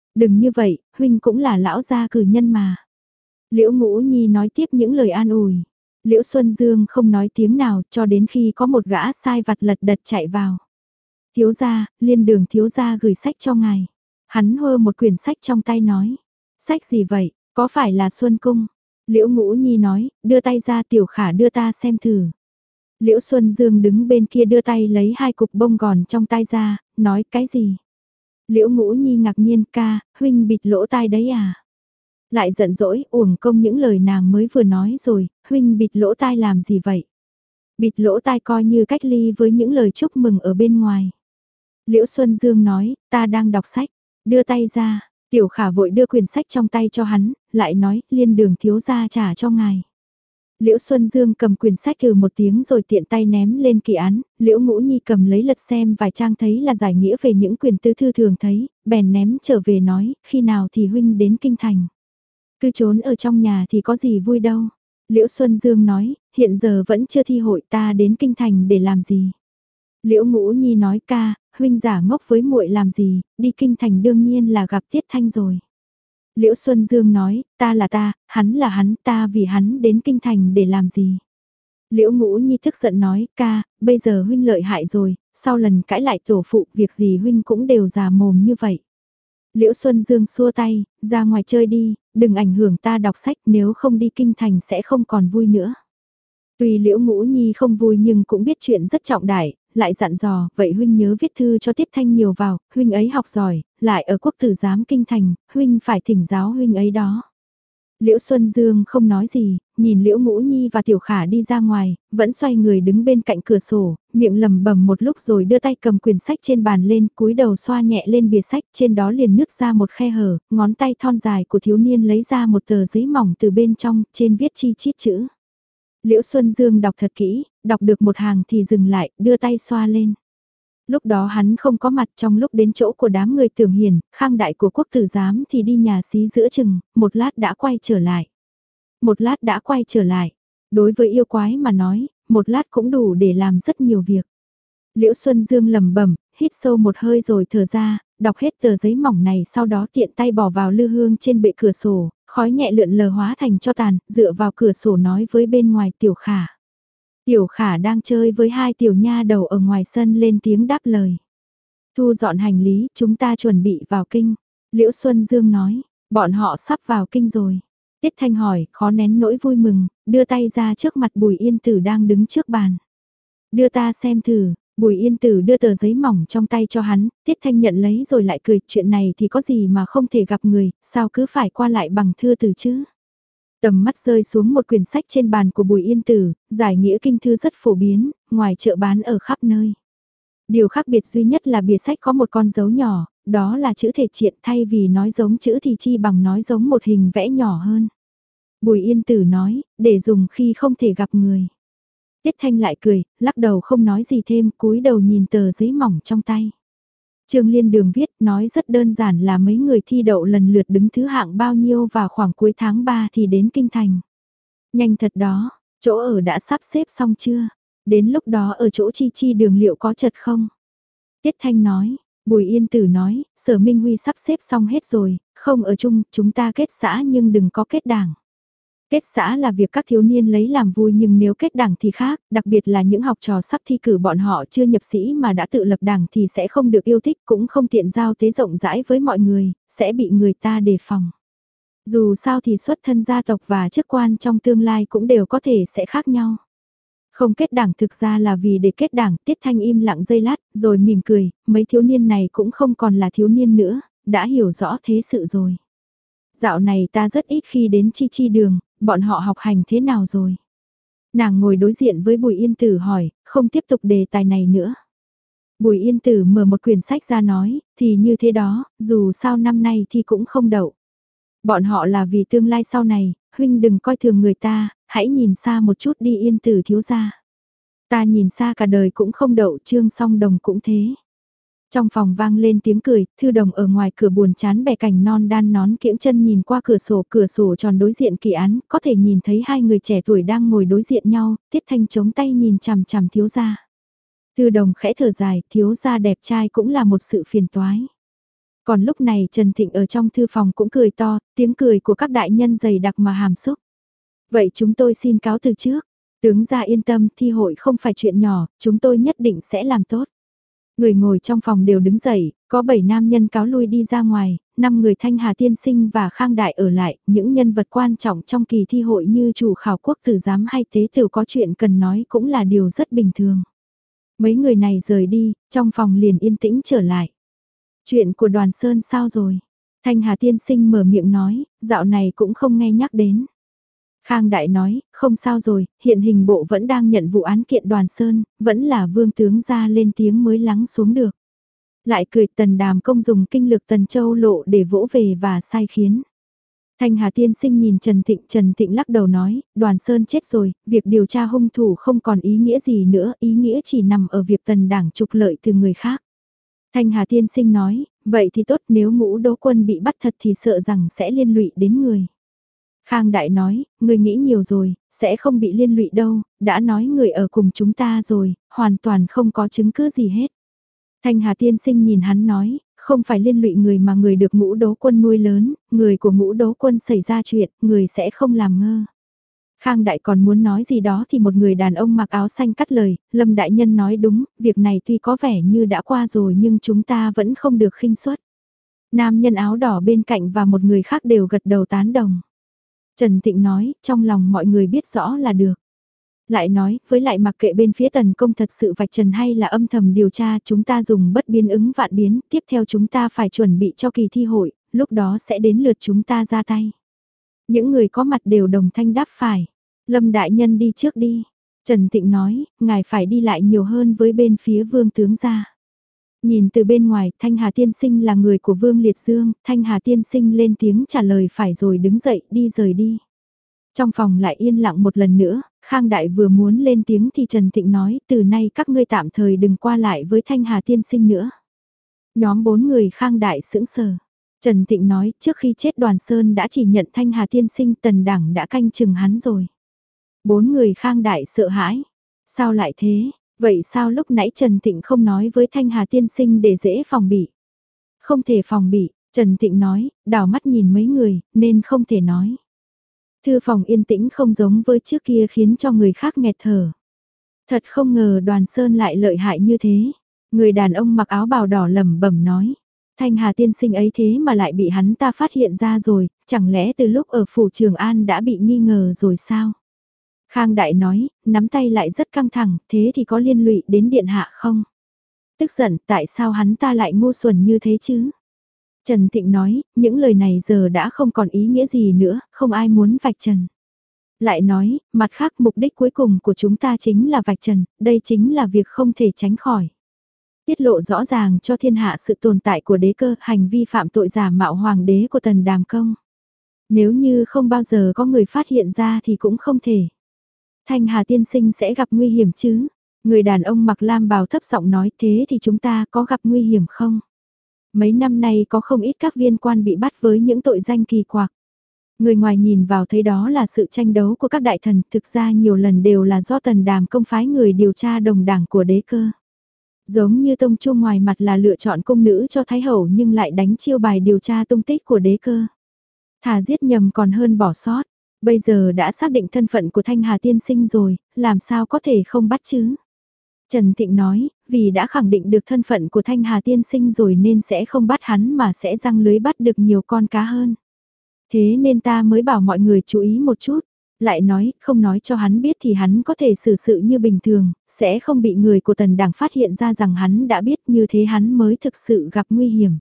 Đừng như vậy, huynh cũng là lão gia cử nhân mà. Liễu Ngũ Nhi nói tiếp những lời an ủi. Liễu Xuân Dương không nói tiếng nào cho đến khi có một gã sai vặt lật đật chạy vào. Thiếu gia, Liên Đường thiếu gia gửi sách cho ngài. Hắn hơ một quyển sách trong tay nói. Sách gì vậy, có phải là Xuân Cung? Liễu Ngũ Nhi nói, đưa tay ra Tiểu Khả đưa ta xem thử. Liễu Xuân Dương đứng bên kia đưa tay lấy hai cục bông gòn trong tay ra, nói cái gì? Liễu Ngũ Nhi ngạc nhiên, ca, huynh bịt lỗ tai đấy à? Lại giận dỗi, uổng công những lời nàng mới vừa nói rồi, huynh bịt lỗ tai làm gì vậy? Bịt lỗ tai coi như cách ly với những lời chúc mừng ở bên ngoài. Liễu Xuân Dương nói, ta đang đọc sách, đưa tay ra, Tiểu Khả vội đưa quyển sách trong tay cho hắn, lại nói, Liên Đường thiếu gia trả cho ngài. Liễu Xuân Dương cầm quyển sách từ một tiếng rồi tiện tay ném lên kỳ án, Liễu Ngũ Nhi cầm lấy lật xem vài trang thấy là giải nghĩa về những quyển tứ thư thường thấy, bèn ném trở về nói, khi nào thì huynh đến kinh thành. Cứ trốn ở trong nhà thì có gì vui đâu. Liễu Xuân Dương nói, hiện giờ vẫn chưa thi hội, ta đến kinh thành để làm gì. Liễu Ngũ Nhi nói, ca, huynh giả ngốc với muội làm gì, đi kinh thành đương nhiên là gặp Tiết Thanh rồi. Liễu Xuân Dương nói, ta là ta, hắn là hắn, ta vì hắn đến kinh thành để làm gì. Liễu Ngũ Nhi tức giận nói, ca, bây giờ huynh lợi hại rồi, sau lần cãi lại tổ phụ, việc gì huynh cũng đều già mồm như vậy. Liễu Xuân Dương xua tay, ra ngoài chơi đi, đừng ảnh hưởng ta đọc sách, nếu không đi kinh thành sẽ không còn vui nữa. Tuy Liễu Ngũ Nhi không vui nhưng cũng biết chuyện rất trọng đại, lại dặn dò, vậy huynh nhớ viết thư cho Tiết Thanh nhiều vào, huynh ấy học giỏi, lại ở quốc tử giám kinh thành, huynh phải thỉnh giáo huynh ấy đó. Liễu Xuân Dương không nói gì, nhìn Liễu Ngũ Nhi và Tiểu Khả đi ra ngoài, vẫn xoay người đứng bên cạnh cửa sổ, miệng lẩm bẩm một lúc rồi đưa tay cầm quyển sách trên bàn lên, cúi đầu xoa nhẹ lên bìa sách, trên đó liền nứt ra một khe hở, ngón tay thon dài của thiếu niên lấy ra một tờ giấy mỏng từ bên trong, trên viết chi chít chữ. Liễu Xuân Dương đọc thật kỹ, đọc được một hàng thì dừng lại, đưa tay xoa lên. Lúc đó hắn không có mặt, trong lúc đến chỗ của đám người Tưởng Hiền, Khang Đại của quốc tử giám thì đi nhà xí giữa chừng, một lát đã quay trở lại. Một lát đã quay trở lại. Đối với yêu quái mà nói, một lát cũng đủ để làm rất nhiều việc. Liễu Xuân Dương lẩm bẩm, hít sâu một hơi rồi thở ra, đọc hết tờ giấy mỏng này, sau đó tiện tay bỏ vào lư hương trên bệ cửa sổ, khói nhẹ lượn lờ hóa thành cho tàn, dựa vào cửa sổ nói với bên ngoài Tiểu Khả. Tiểu Khả đang chơi với hai tiểu nha đầu ở ngoài sân lên tiếng đáp lời. Thu dọn hành lý, chúng ta chuẩn bị vào kinh. Liễu Xuân Dương nói, bọn họ sắp vào kinh rồi. Tiết Thanh hỏi, khó nén nỗi vui mừng, đưa tay ra trước mặt Bùi Yên Tử đang đứng trước bàn. Đưa ta xem thử, Bùi Yên Tử đưa tờ giấy mỏng trong tay cho hắn, Tiết Thanh nhận lấy rồi lại cười, chuyện này thì có gì mà không thể gặp người, sao cứ phải qua lại bằng thư từ chứ. Tầm mắt rơi xuống một quyển sách trên bàn của Bùi Yên Tử, giải nghĩa kinh thư rất phổ biến, ngoài chợ bán ở khắp nơi. Điều khác biệt duy nhất là bìa sách có một con dấu nhỏ, đó là chữ thể triện, thay vì nói giống chữ thì chi bằng nói giống một hình vẽ nhỏ hơn. Bùi Yên Tử nói, để dùng khi không thể gặp người. Tiết Thanh lại cười, lắc đầu không nói gì thêm, cúi đầu nhìn tờ giấy mỏng trong tay. Trương Liên Đường viết, nói rất đơn giản là mấy người thi đậu lần lượt đứng thứ hạng bao nhiêu và khoảng cuối tháng ba thì đến kinh thành. Nhanh thật đó, chỗ ở đã sắp xếp xong chưa? Đến lúc đó ở chỗ Chi Chi Đường liệu có chật không? Tiết Thanh nói, Bùi Yên Tử nói, Sở Minh Huy sắp xếp xong hết rồi, không ở chung, chúng ta kết xã nhưng đừng có kết đảng. Kết xã là việc các thiếu niên lấy làm vui, nhưng nếu kết đảng thì khác, đặc biệt là những học trò sắp thi cử bọn họ chưa nhập sĩ mà đã tự lập đảng thì sẽ không được yêu thích, cũng không tiện giao tế rộng rãi với mọi người, sẽ bị người ta đề phòng. Dù sao thì xuất thân gia tộc và chức quan trong tương lai cũng đều có thể sẽ khác nhau. Không kết đảng thực ra là vì để kết đảng. Tiết Thanh im lặng giây lát, rồi mỉm cười, mấy thiếu niên này cũng không còn là thiếu niên nữa, đã hiểu rõ thế sự rồi. Dạo này ta rất ít khi đến Chi Chi Đường, bọn họ học hành thế nào rồi? Nàng ngồi đối diện với Bùi Yên Tử hỏi, không tiếp tục đề tài này nữa. Bùi Yên Tử mở một quyển sách ra nói, thì như thế đó, dù sao năm nay thì cũng không đậu. Bọn họ là vì tương lai sau này, huynh đừng coi thường người ta, hãy nhìn xa một chút đi Yên Tử thiếu gia. Ta nhìn xa cả đời cũng không đậu, Trương Song Đồng cũng thế. Trong phòng vang lên tiếng cười, Thư Đồng ở ngoài cửa buồn chán bẻ cành non đan nón kiễng chân nhìn qua cửa sổ, cửa sổ tròn đối diện kỳ án, có thể nhìn thấy hai người trẻ tuổi đang ngồi đối diện nhau, Tiết Thanh chống tay nhìn chằm chằm thiếu gia. Thư Đồng khẽ thở dài, thiếu gia đẹp trai cũng là một sự phiền toái. Còn lúc này Trần Thịnh ở trong thư phòng cũng cười to, tiếng cười của các đại nhân dày đặc mà hàm xúc. Vậy chúng tôi xin cáo từ trước. Tướng gia yên tâm, thi hội không phải chuyện nhỏ, chúng tôi nhất định sẽ làm tốt. Người ngồi trong phòng đều đứng dậy, có bảy nam nhân cáo lui đi ra ngoài, năm người Thanh Hà Tiên Sinh và Khang Đại ở lại, những nhân vật quan trọng trong kỳ thi hội như chủ khảo quốc tử giám hay tế tử có chuyện cần nói cũng là điều rất bình thường. Mấy người này rời đi, trong phòng liền yên tĩnh trở lại. Chuyện của Đoàn Sơn sao rồi? Thanh Hà Tiên Sinh mở miệng nói, dạo này cũng không nghe nhắc đến. Khang Đại nói, không sao rồi, hiện hình bộ vẫn đang nhận vụ án kiện Đoàn Sơn, vẫn là vương tướng ra lên tiếng mới lắng xuống được. Lại cười Tần Đàm Công dùng kinh lực Tần Châu Lộ để vỗ về và sai khiến. Thanh Hà Tiên Sinh nhìn Trần Thịnh, Trần Thịnh lắc đầu nói, Đoàn Sơn chết rồi, việc điều tra hung thủ không còn ý nghĩa gì nữa, ý nghĩa chỉ nằm ở việc Tần Đảng trục lợi từ người khác. Thanh Hà Tiên Sinh nói, vậy thì tốt, nếu Ngũ Đỗ Quân bị bắt thật thì sợ rằng sẽ liên lụy đến người. Khang Đại nói, người nghĩ nhiều rồi, sẽ không bị liên lụy đâu, đã nói người ở cùng chúng ta rồi, hoàn toàn không có chứng cứ gì hết. Thanh Hà Tiên Sinh nhìn hắn nói, không phải liên lụy người mà người được Ngũ Đỗ Quân nuôi lớn, người của Ngũ Đỗ Quân xảy ra chuyện, người sẽ không làm ngơ. Khang Đại còn muốn nói gì đó thì một người đàn ông mặc áo xanh cắt lời, Lâm Đại Nhân nói đúng, việc này tuy có vẻ như đã qua rồi nhưng chúng ta vẫn không được khinh suất. Nam nhân áo đỏ bên cạnh và một người khác đều gật đầu tán đồng. Trần Thịnh nói, trong lòng mọi người biết rõ là được. Lại nói, với lại mặc kệ bên phía tần công thật sự vạch trần hay là âm thầm điều tra, chúng ta dùng bất biến ứng vạn biến, tiếp theo chúng ta phải chuẩn bị cho kỳ thi hội, lúc đó sẽ đến lượt chúng ta ra tay. Những người có mặt đều đồng thanh đáp phải. Lâm Đại Nhân đi trước đi. Trần Thịnh nói, ngài phải đi lại nhiều hơn với bên phía vương tướng gia. Nhìn từ bên ngoài, Thanh Hà Tiên Sinh là người của Vương Liệt Dương, Thanh Hà Tiên Sinh lên tiếng trả lời phải rồi đứng dậy đi rời đi. Trong phòng lại yên lặng một lần nữa, Khang Đại vừa muốn lên tiếng thì Trần Thịnh nói từ nay các ngươi tạm thời đừng qua lại với Thanh Hà Tiên Sinh nữa. Nhóm bốn người Khang Đại sững sờ. Trần Thịnh nói trước khi chết Đoàn Sơn đã chỉ nhận Thanh Hà Tiên Sinh, Tần Đảng đã canh chừng hắn rồi. Bốn người Khang Đại sợ hãi. Sao lại thế? Vậy sao lúc nãy Trần Thịnh không nói với Thanh Hà Tiên Sinh để dễ phòng bị? Không thể phòng bị, Trần Thịnh nói, đảo mắt nhìn mấy người, nên không thể nói. Thư phòng yên tĩnh không giống với trước kia khiến cho người khác nghẹt thở. Thật không ngờ Đoàn Sơn lại lợi hại như thế. Người đàn ông mặc áo bào đỏ lẩm bẩm nói. Thanh Hà Tiên Sinh ấy thế mà lại bị hắn ta phát hiện ra rồi, chẳng lẽ từ lúc ở phủ Trường An đã bị nghi ngờ rồi sao? Khang Đại nói, nắm tay lại rất căng thẳng, thế thì có liên lụy đến điện hạ không? Tức giận, tại sao hắn ta lại ngu xuẩn như thế chứ? Trần Thịnh nói, những lời này giờ đã không còn ý nghĩa gì nữa, không ai muốn vạch trần. Lại nói, mặt khác mục đích cuối cùng của chúng ta chính là vạch trần, đây chính là việc không thể tránh khỏi. Tiết lộ rõ ràng cho thiên hạ sự tồn tại của đế cơ, hành vi phạm tội giả mạo hoàng đế của Tần Đàm Công. Nếu như không bao giờ có người phát hiện ra thì cũng không thể. Thanh Hà Tiên Sinh sẽ gặp nguy hiểm chứ? Người đàn ông mặc lam bào thấp giọng nói, thế thì chúng ta có gặp nguy hiểm không? Mấy năm nay có không ít các viên quan bị bắt với những tội danh kỳ quặc. Người ngoài nhìn vào thấy đó là sự tranh đấu của các đại thần, thực ra nhiều lần đều là do Tần Đàm Công phái người điều tra đồng đảng của đế cơ. Giống như Tông Chu ngoài mặt là lựa chọn cung nữ cho Thái Hậu nhưng lại đánh chiêu bài điều tra tung tích của đế cơ. Thà giết nhầm còn hơn bỏ sót. Bây giờ đã xác định thân phận của Thanh Hà Tiên Sinh rồi, làm sao có thể không bắt chứ? Trần Thịnh nói, vì đã khẳng định được thân phận của Thanh Hà Tiên Sinh rồi nên sẽ không bắt hắn mà sẽ răng lưới bắt được nhiều con cá hơn. Thế nên ta mới bảo mọi người chú ý một chút. Lại nói, không nói cho hắn biết thì hắn có thể xử sự như bình thường, sẽ không bị người của Tần Đảng phát hiện ra rằng hắn đã biết, như thế hắn mới thực sự gặp nguy hiểm.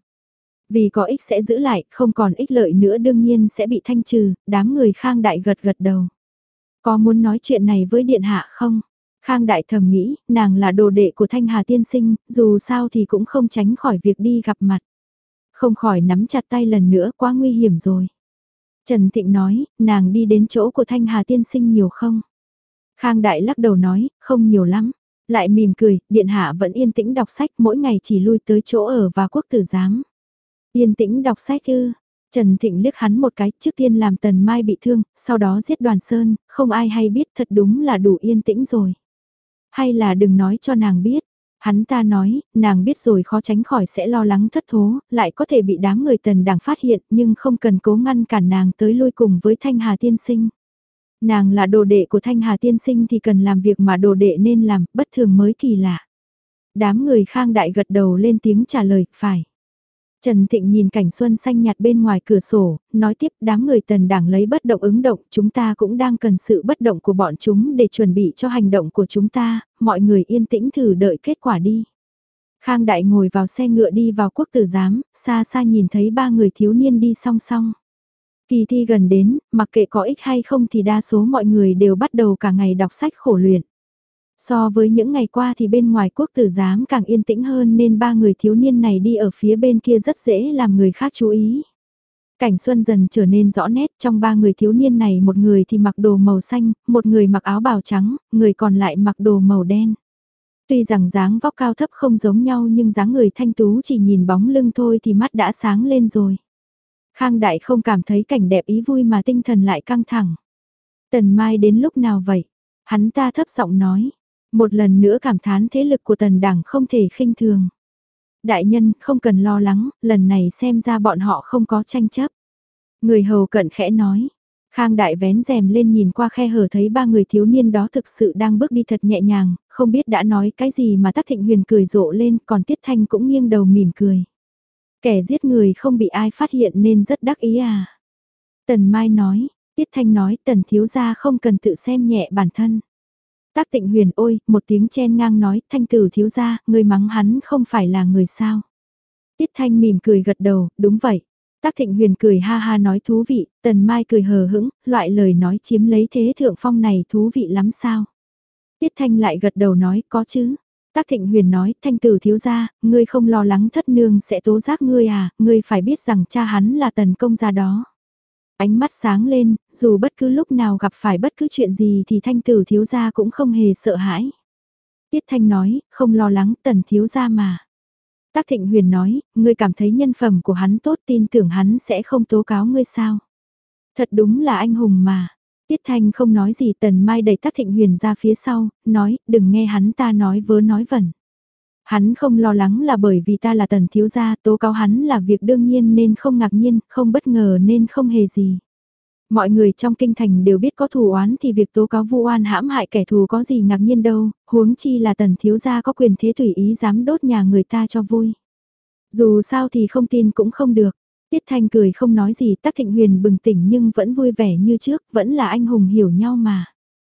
Vì có ích sẽ giữ lại, không còn ích lợi nữa đương nhiên sẽ bị thanh trừ, đám người Khang Đại gật gật đầu. Có muốn nói chuyện này với Điện Hạ không? Khang Đại thầm nghĩ, nàng là đồ đệ của Thanh Hà Tiên Sinh, dù sao thì cũng không tránh khỏi việc đi gặp mặt. Không khỏi nắm chặt tay lần nữa, quá nguy hiểm rồi. Trần Thịnh nói, nàng đi đến chỗ của Thanh Hà Tiên Sinh nhiều không? Khang Đại lắc đầu nói, không nhiều lắm. Lại mỉm cười, Điện Hạ vẫn yên tĩnh đọc sách, mỗi ngày chỉ lui tới chỗ ở và quốc tử giám. Yên tĩnh đọc sách ư? Trần Thịnh liếc hắn một cái, trước tiên làm Tần Mai bị thương, sau đó giết Đoàn Sơn, không ai hay biết, thật đúng là đủ yên tĩnh rồi. Hay là đừng nói cho nàng biết, Hắn ta nói, nàng biết rồi khó tránh khỏi sẽ lo lắng thất thố, lại có thể bị đám người Tần Đảng phát hiện nhưng không cần cố ngăn cản nàng tới lui cùng với Thanh Hà tiên sinh. Nàng là đồ đệ của Thanh Hà tiên sinh thì cần làm việc mà đồ đệ nên làm, bất thường mới kỳ lạ. Đám người Khang Đại gật đầu lên tiếng trả lời, phải. Trần Thịnh nhìn cảnh xuân xanh nhạt bên ngoài cửa sổ, nói tiếp đám người Tần Đảng lấy bất động ứng động, chúng ta cũng đang cần sự bất động của bọn chúng để chuẩn bị cho hành động của chúng ta, mọi người yên tĩnh thử đợi kết quả đi. Khang Đại ngồi vào xe ngựa đi vào quốc tử giám, xa xa nhìn thấy ba người thiếu niên đi song song. Kỳ thi gần đến, mặc kệ có ích hay không thì đa số mọi người đều bắt đầu cả ngày đọc sách khổ luyện. So với những ngày qua thì bên ngoài quốc tử giám càng yên tĩnh hơn nên ba người thiếu niên này đi ở phía bên kia rất dễ làm người khác chú ý. Cảnh xuân dần trở nên rõ nét, trong ba người thiếu niên này một người thì mặc đồ màu xanh, một người mặc áo bào trắng, người còn lại mặc đồ màu đen. Tuy rằng dáng vóc cao thấp không giống nhau nhưng dáng người thanh tú chỉ nhìn bóng lưng thôi thì mắt đã sáng lên rồi. Khang Đại không cảm thấy cảnh đẹp ý vui mà tinh thần lại căng thẳng. Tần Mai đến lúc nào vậy? Hắn ta thấp giọng nói. Một lần nữa cảm thán thế lực của Tần Đảng không thể khinh thường. Đại nhân không cần lo lắng, lần này xem ra bọn họ không có tranh chấp. Người hầu cận khẽ nói. Khang Đại vén rèm lên nhìn qua khe hở thấy ba người thiếu niên đó thực sự đang bước đi thật nhẹ nhàng, không biết đã nói cái gì mà Tắc Thịnh Huyền cười rộ lên, còn Tiết Thanh cũng nghiêng đầu mỉm cười. Kẻ giết người không bị ai phát hiện nên rất đắc ý à. Tần Mai nói, Tiết Thanh nói Tần thiếu gia không cần tự xem nhẹ bản thân. Tắc Tịnh Huyền ôi, một tiếng chen ngang nói, Thanh tử thiếu gia, người mắng hắn không phải là người sao. Tiết Thanh mỉm cười gật đầu, đúng vậy. Tắc Thịnh Huyền cười ha ha nói thú vị, Tần Mai cười hờ hững, loại lời nói chiếm lấy thế thượng phong này thú vị lắm sao. Tiết Thanh lại gật đầu nói, có chứ. Tắc Thịnh Huyền nói, Thanh tử thiếu gia, ngươi không lo lắng thất nương sẽ tố giác ngươi à, ngươi phải biết rằng cha hắn là Tần công gia đó. Ánh mắt sáng lên, dù bất cứ lúc nào gặp phải bất cứ chuyện gì thì Thanh tử thiếu gia cũng không hề sợ hãi. Tiết Thanh nói, không lo lắng Tần thiếu gia mà. Tắc Thịnh Huyền nói, ngươi cảm thấy nhân phẩm của hắn tốt tin tưởng hắn sẽ không tố cáo ngươi sao. Thật đúng là anh hùng mà. Tiết Thanh không nói gì Tần Mai đẩy Tắc Thịnh Huyền ra phía sau, nói, đừng nghe hắn ta nói vớ nói vẩn. Hắn không lo lắng là bởi vì ta là Tần thiếu gia, tố cáo hắn là việc đương nhiên nên không ngạc nhiên, không bất ngờ nên không hề gì. Mọi người trong kinh thành đều biết có thù oán thì việc tố cáo vu oan hãm hại kẻ thù có gì ngạc nhiên đâu, huống chi là Tần thiếu gia có quyền thế tùy ý dám đốt nhà người ta cho vui. Dù sao thì không tin cũng không được. Tiết Thanh cười không nói gì, Tắc Thịnh Huyền bừng tỉnh nhưng vẫn vui vẻ như trước, vẫn là anh hùng hiểu nhau mà.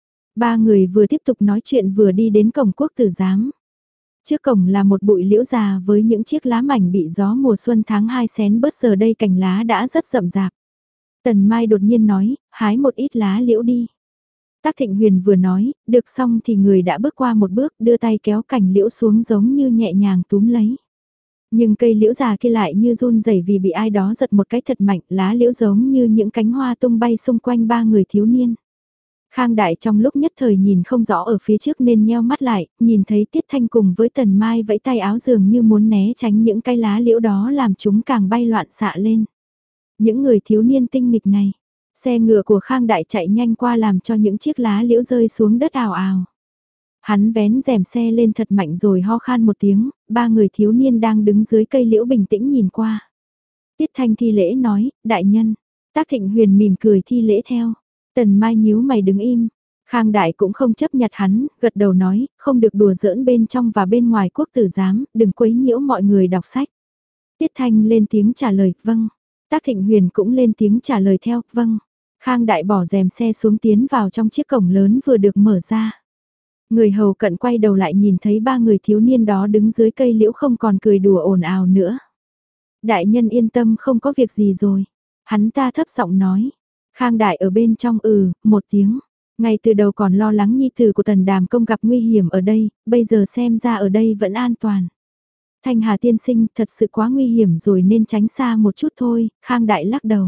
Ba người vừa tiếp tục nói chuyện vừa đi đến cổng quốc tử giám. Trước cổng là một bụi liễu già với những chiếc lá mảnh bị gió mùa xuân tháng hai xén bớt, giờ đây cành lá đã rất rậm rạp. Tần Mai đột nhiên nói, hái một ít lá liễu đi. Tắc Thịnh Huyền vừa nói, được xong thì người đã bước qua một bước đưa tay kéo cành liễu xuống giống như nhẹ nhàng túm lấy. Nhưng cây liễu già kia lại như run rẩy vì bị ai đó giật một cái thật mạnh, lá liễu giống như những cánh hoa tung bay xung quanh ba người thiếu niên. Khang Đại trong lúc nhất thời nhìn không rõ ở phía trước nên nheo mắt lại, nhìn thấy Tiết Thanh cùng với Tần Mai vẫy tay áo dường như muốn né tránh những cái lá liễu đó làm chúng càng bay loạn xạ lên. Những người thiếu niên tinh nghịch này, xe ngựa của Khang Đại chạy nhanh qua làm cho những chiếc lá liễu rơi xuống đất ào ào. Hắn vén rèm xe lên thật mạnh rồi ho khan một tiếng, ba người thiếu niên đang đứng dưới cây liễu bình tĩnh nhìn qua. Tiết Thanh thi lễ nói, đại nhân. Tắc Thịnh Huyền mỉm cười thi lễ theo. Tần Mai nhíu mày đứng im. Khang Đại cũng không chấp nhặt hắn, gật đầu nói, không được đùa giỡn bên trong và bên ngoài quốc tử giám, đừng quấy nhiễu mọi người đọc sách. Tiết Thanh lên tiếng trả lời, vâng. Tắc Thịnh Huyền cũng lên tiếng trả lời theo, vâng. Khang Đại bỏ rèm xe xuống tiến vào trong chiếc cổng lớn vừa được mở ra. Người hầu cận quay đầu lại nhìn thấy ba người thiếu niên đó đứng dưới cây liễu không còn cười đùa ồn ào nữa. Đại nhân yên tâm không có việc gì rồi. Hắn ta thấp giọng nói. Khang Đại ở bên trong ừ, một tiếng. Ngay từ đầu còn lo lắng nhi tử của Tần Đàm Công gặp nguy hiểm ở đây, bây giờ xem ra ở đây vẫn an toàn. Thanh Hà tiên sinh thật sự quá nguy hiểm rồi nên tránh xa một chút thôi, Khang Đại lắc đầu.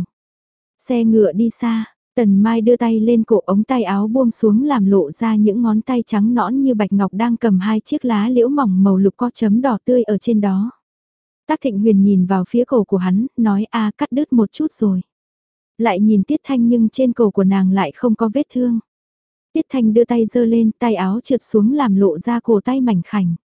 Xe ngựa đi xa, Tần Mai đưa tay lên cổ ống tay áo buông xuống làm lộ ra những ngón tay trắng nõn như bạch ngọc đang cầm hai chiếc lá liễu mỏng màu lục có chấm đỏ tươi ở trên đó. Tắc Thịnh Huyền nhìn vào phía cổ của hắn, nói a cắt đứt một chút rồi. Lại nhìn Tiết Thanh nhưng trên cổ của nàng lại không có vết thương. Tiết Thanh đưa tay giơ lên, tay áo trượt xuống làm lộ ra cổ tay mảnh khảnh.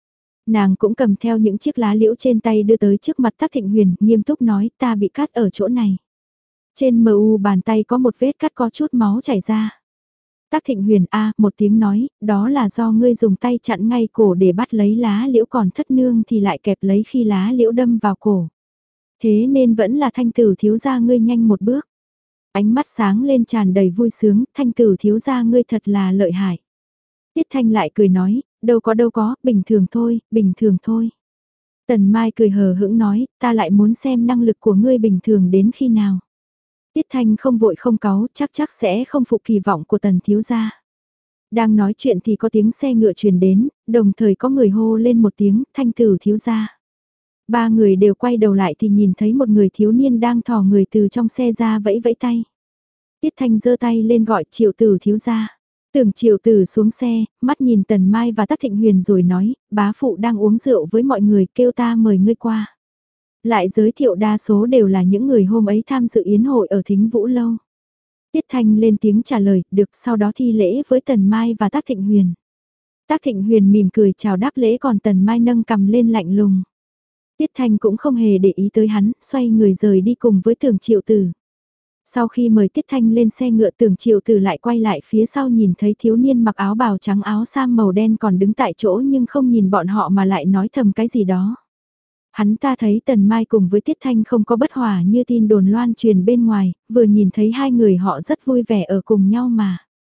Nàng cũng cầm theo những chiếc lá liễu trên tay đưa tới trước mặt Tắc Thịnh Huyền, nghiêm túc nói ta bị cắt ở chỗ này. Trên mờ u bàn tay có một vết cắt có chút máu chảy ra. Tắc Thịnh Huyền a một tiếng nói, đó là do ngươi dùng tay chặn ngay cổ để bắt lấy lá liễu, còn thất nương thì lại kẹp lấy khi lá liễu đâm vào cổ. Thế nên vẫn là Thanh tử thiếu gia ngươi nhanh một bước. Ánh mắt sáng lên tràn đầy vui sướng, Thanh tử thiếu gia ngươi thật là lợi hại. Tiết Thanh lại cười nói, đâu có đâu có, bình thường thôi, bình thường thôi. Tần Mai cười hờ hững nói, ta lại muốn xem năng lực của ngươi bình thường đến khi nào. Tiết Thanh không vội không cáu, chắc chắc sẽ không phụ kỳ vọng của Tần thiếu gia. Đang nói chuyện thì có tiếng xe ngựa truyền đến, đồng thời có người hô lên một tiếng, Thanh tử thiếu gia. Ba người đều quay đầu lại thì nhìn thấy một người thiếu niên đang thò người từ trong xe ra vẫy vẫy tay. Tiết Thanh giơ tay lên gọi Triệu Tử thiếu gia. Tưởng Triệu Tử xuống xe, mắt nhìn Tần Mai và Tắc Thịnh Huyền rồi nói, bá phụ đang uống rượu với mọi người, kêu ta mời ngươi qua. Lại giới thiệu đa số đều là những người hôm ấy tham dự yến hội ở Thính Vũ Lâu. Tiết Thanh lên tiếng trả lời, được, sau đó thi lễ với Tần Mai và Tắc Thịnh Huyền. Tắc Thịnh Huyền mỉm cười chào đáp lễ, còn Tần Mai nâng cầm lên lạnh lùng. Tiết Thanh cũng không hề để ý tới hắn, xoay người rời đi cùng với Tưởng Triệu Tử. Sau khi mời Tiết Thanh lên xe ngựa, Tưởng Triệu Tử lại quay lại phía sau nhìn thấy thiếu niên mặc áo bào trắng áo sam màu đen còn đứng tại chỗ nhưng không nhìn bọn họ mà lại nói thầm cái gì đó. Hắn ta thấy Tần Mai cùng với Tiết Thanh không có bất hòa như tin đồn loan truyền bên ngoài, vừa nhìn thấy hai người họ rất vui vẻ ở cùng nhau mà.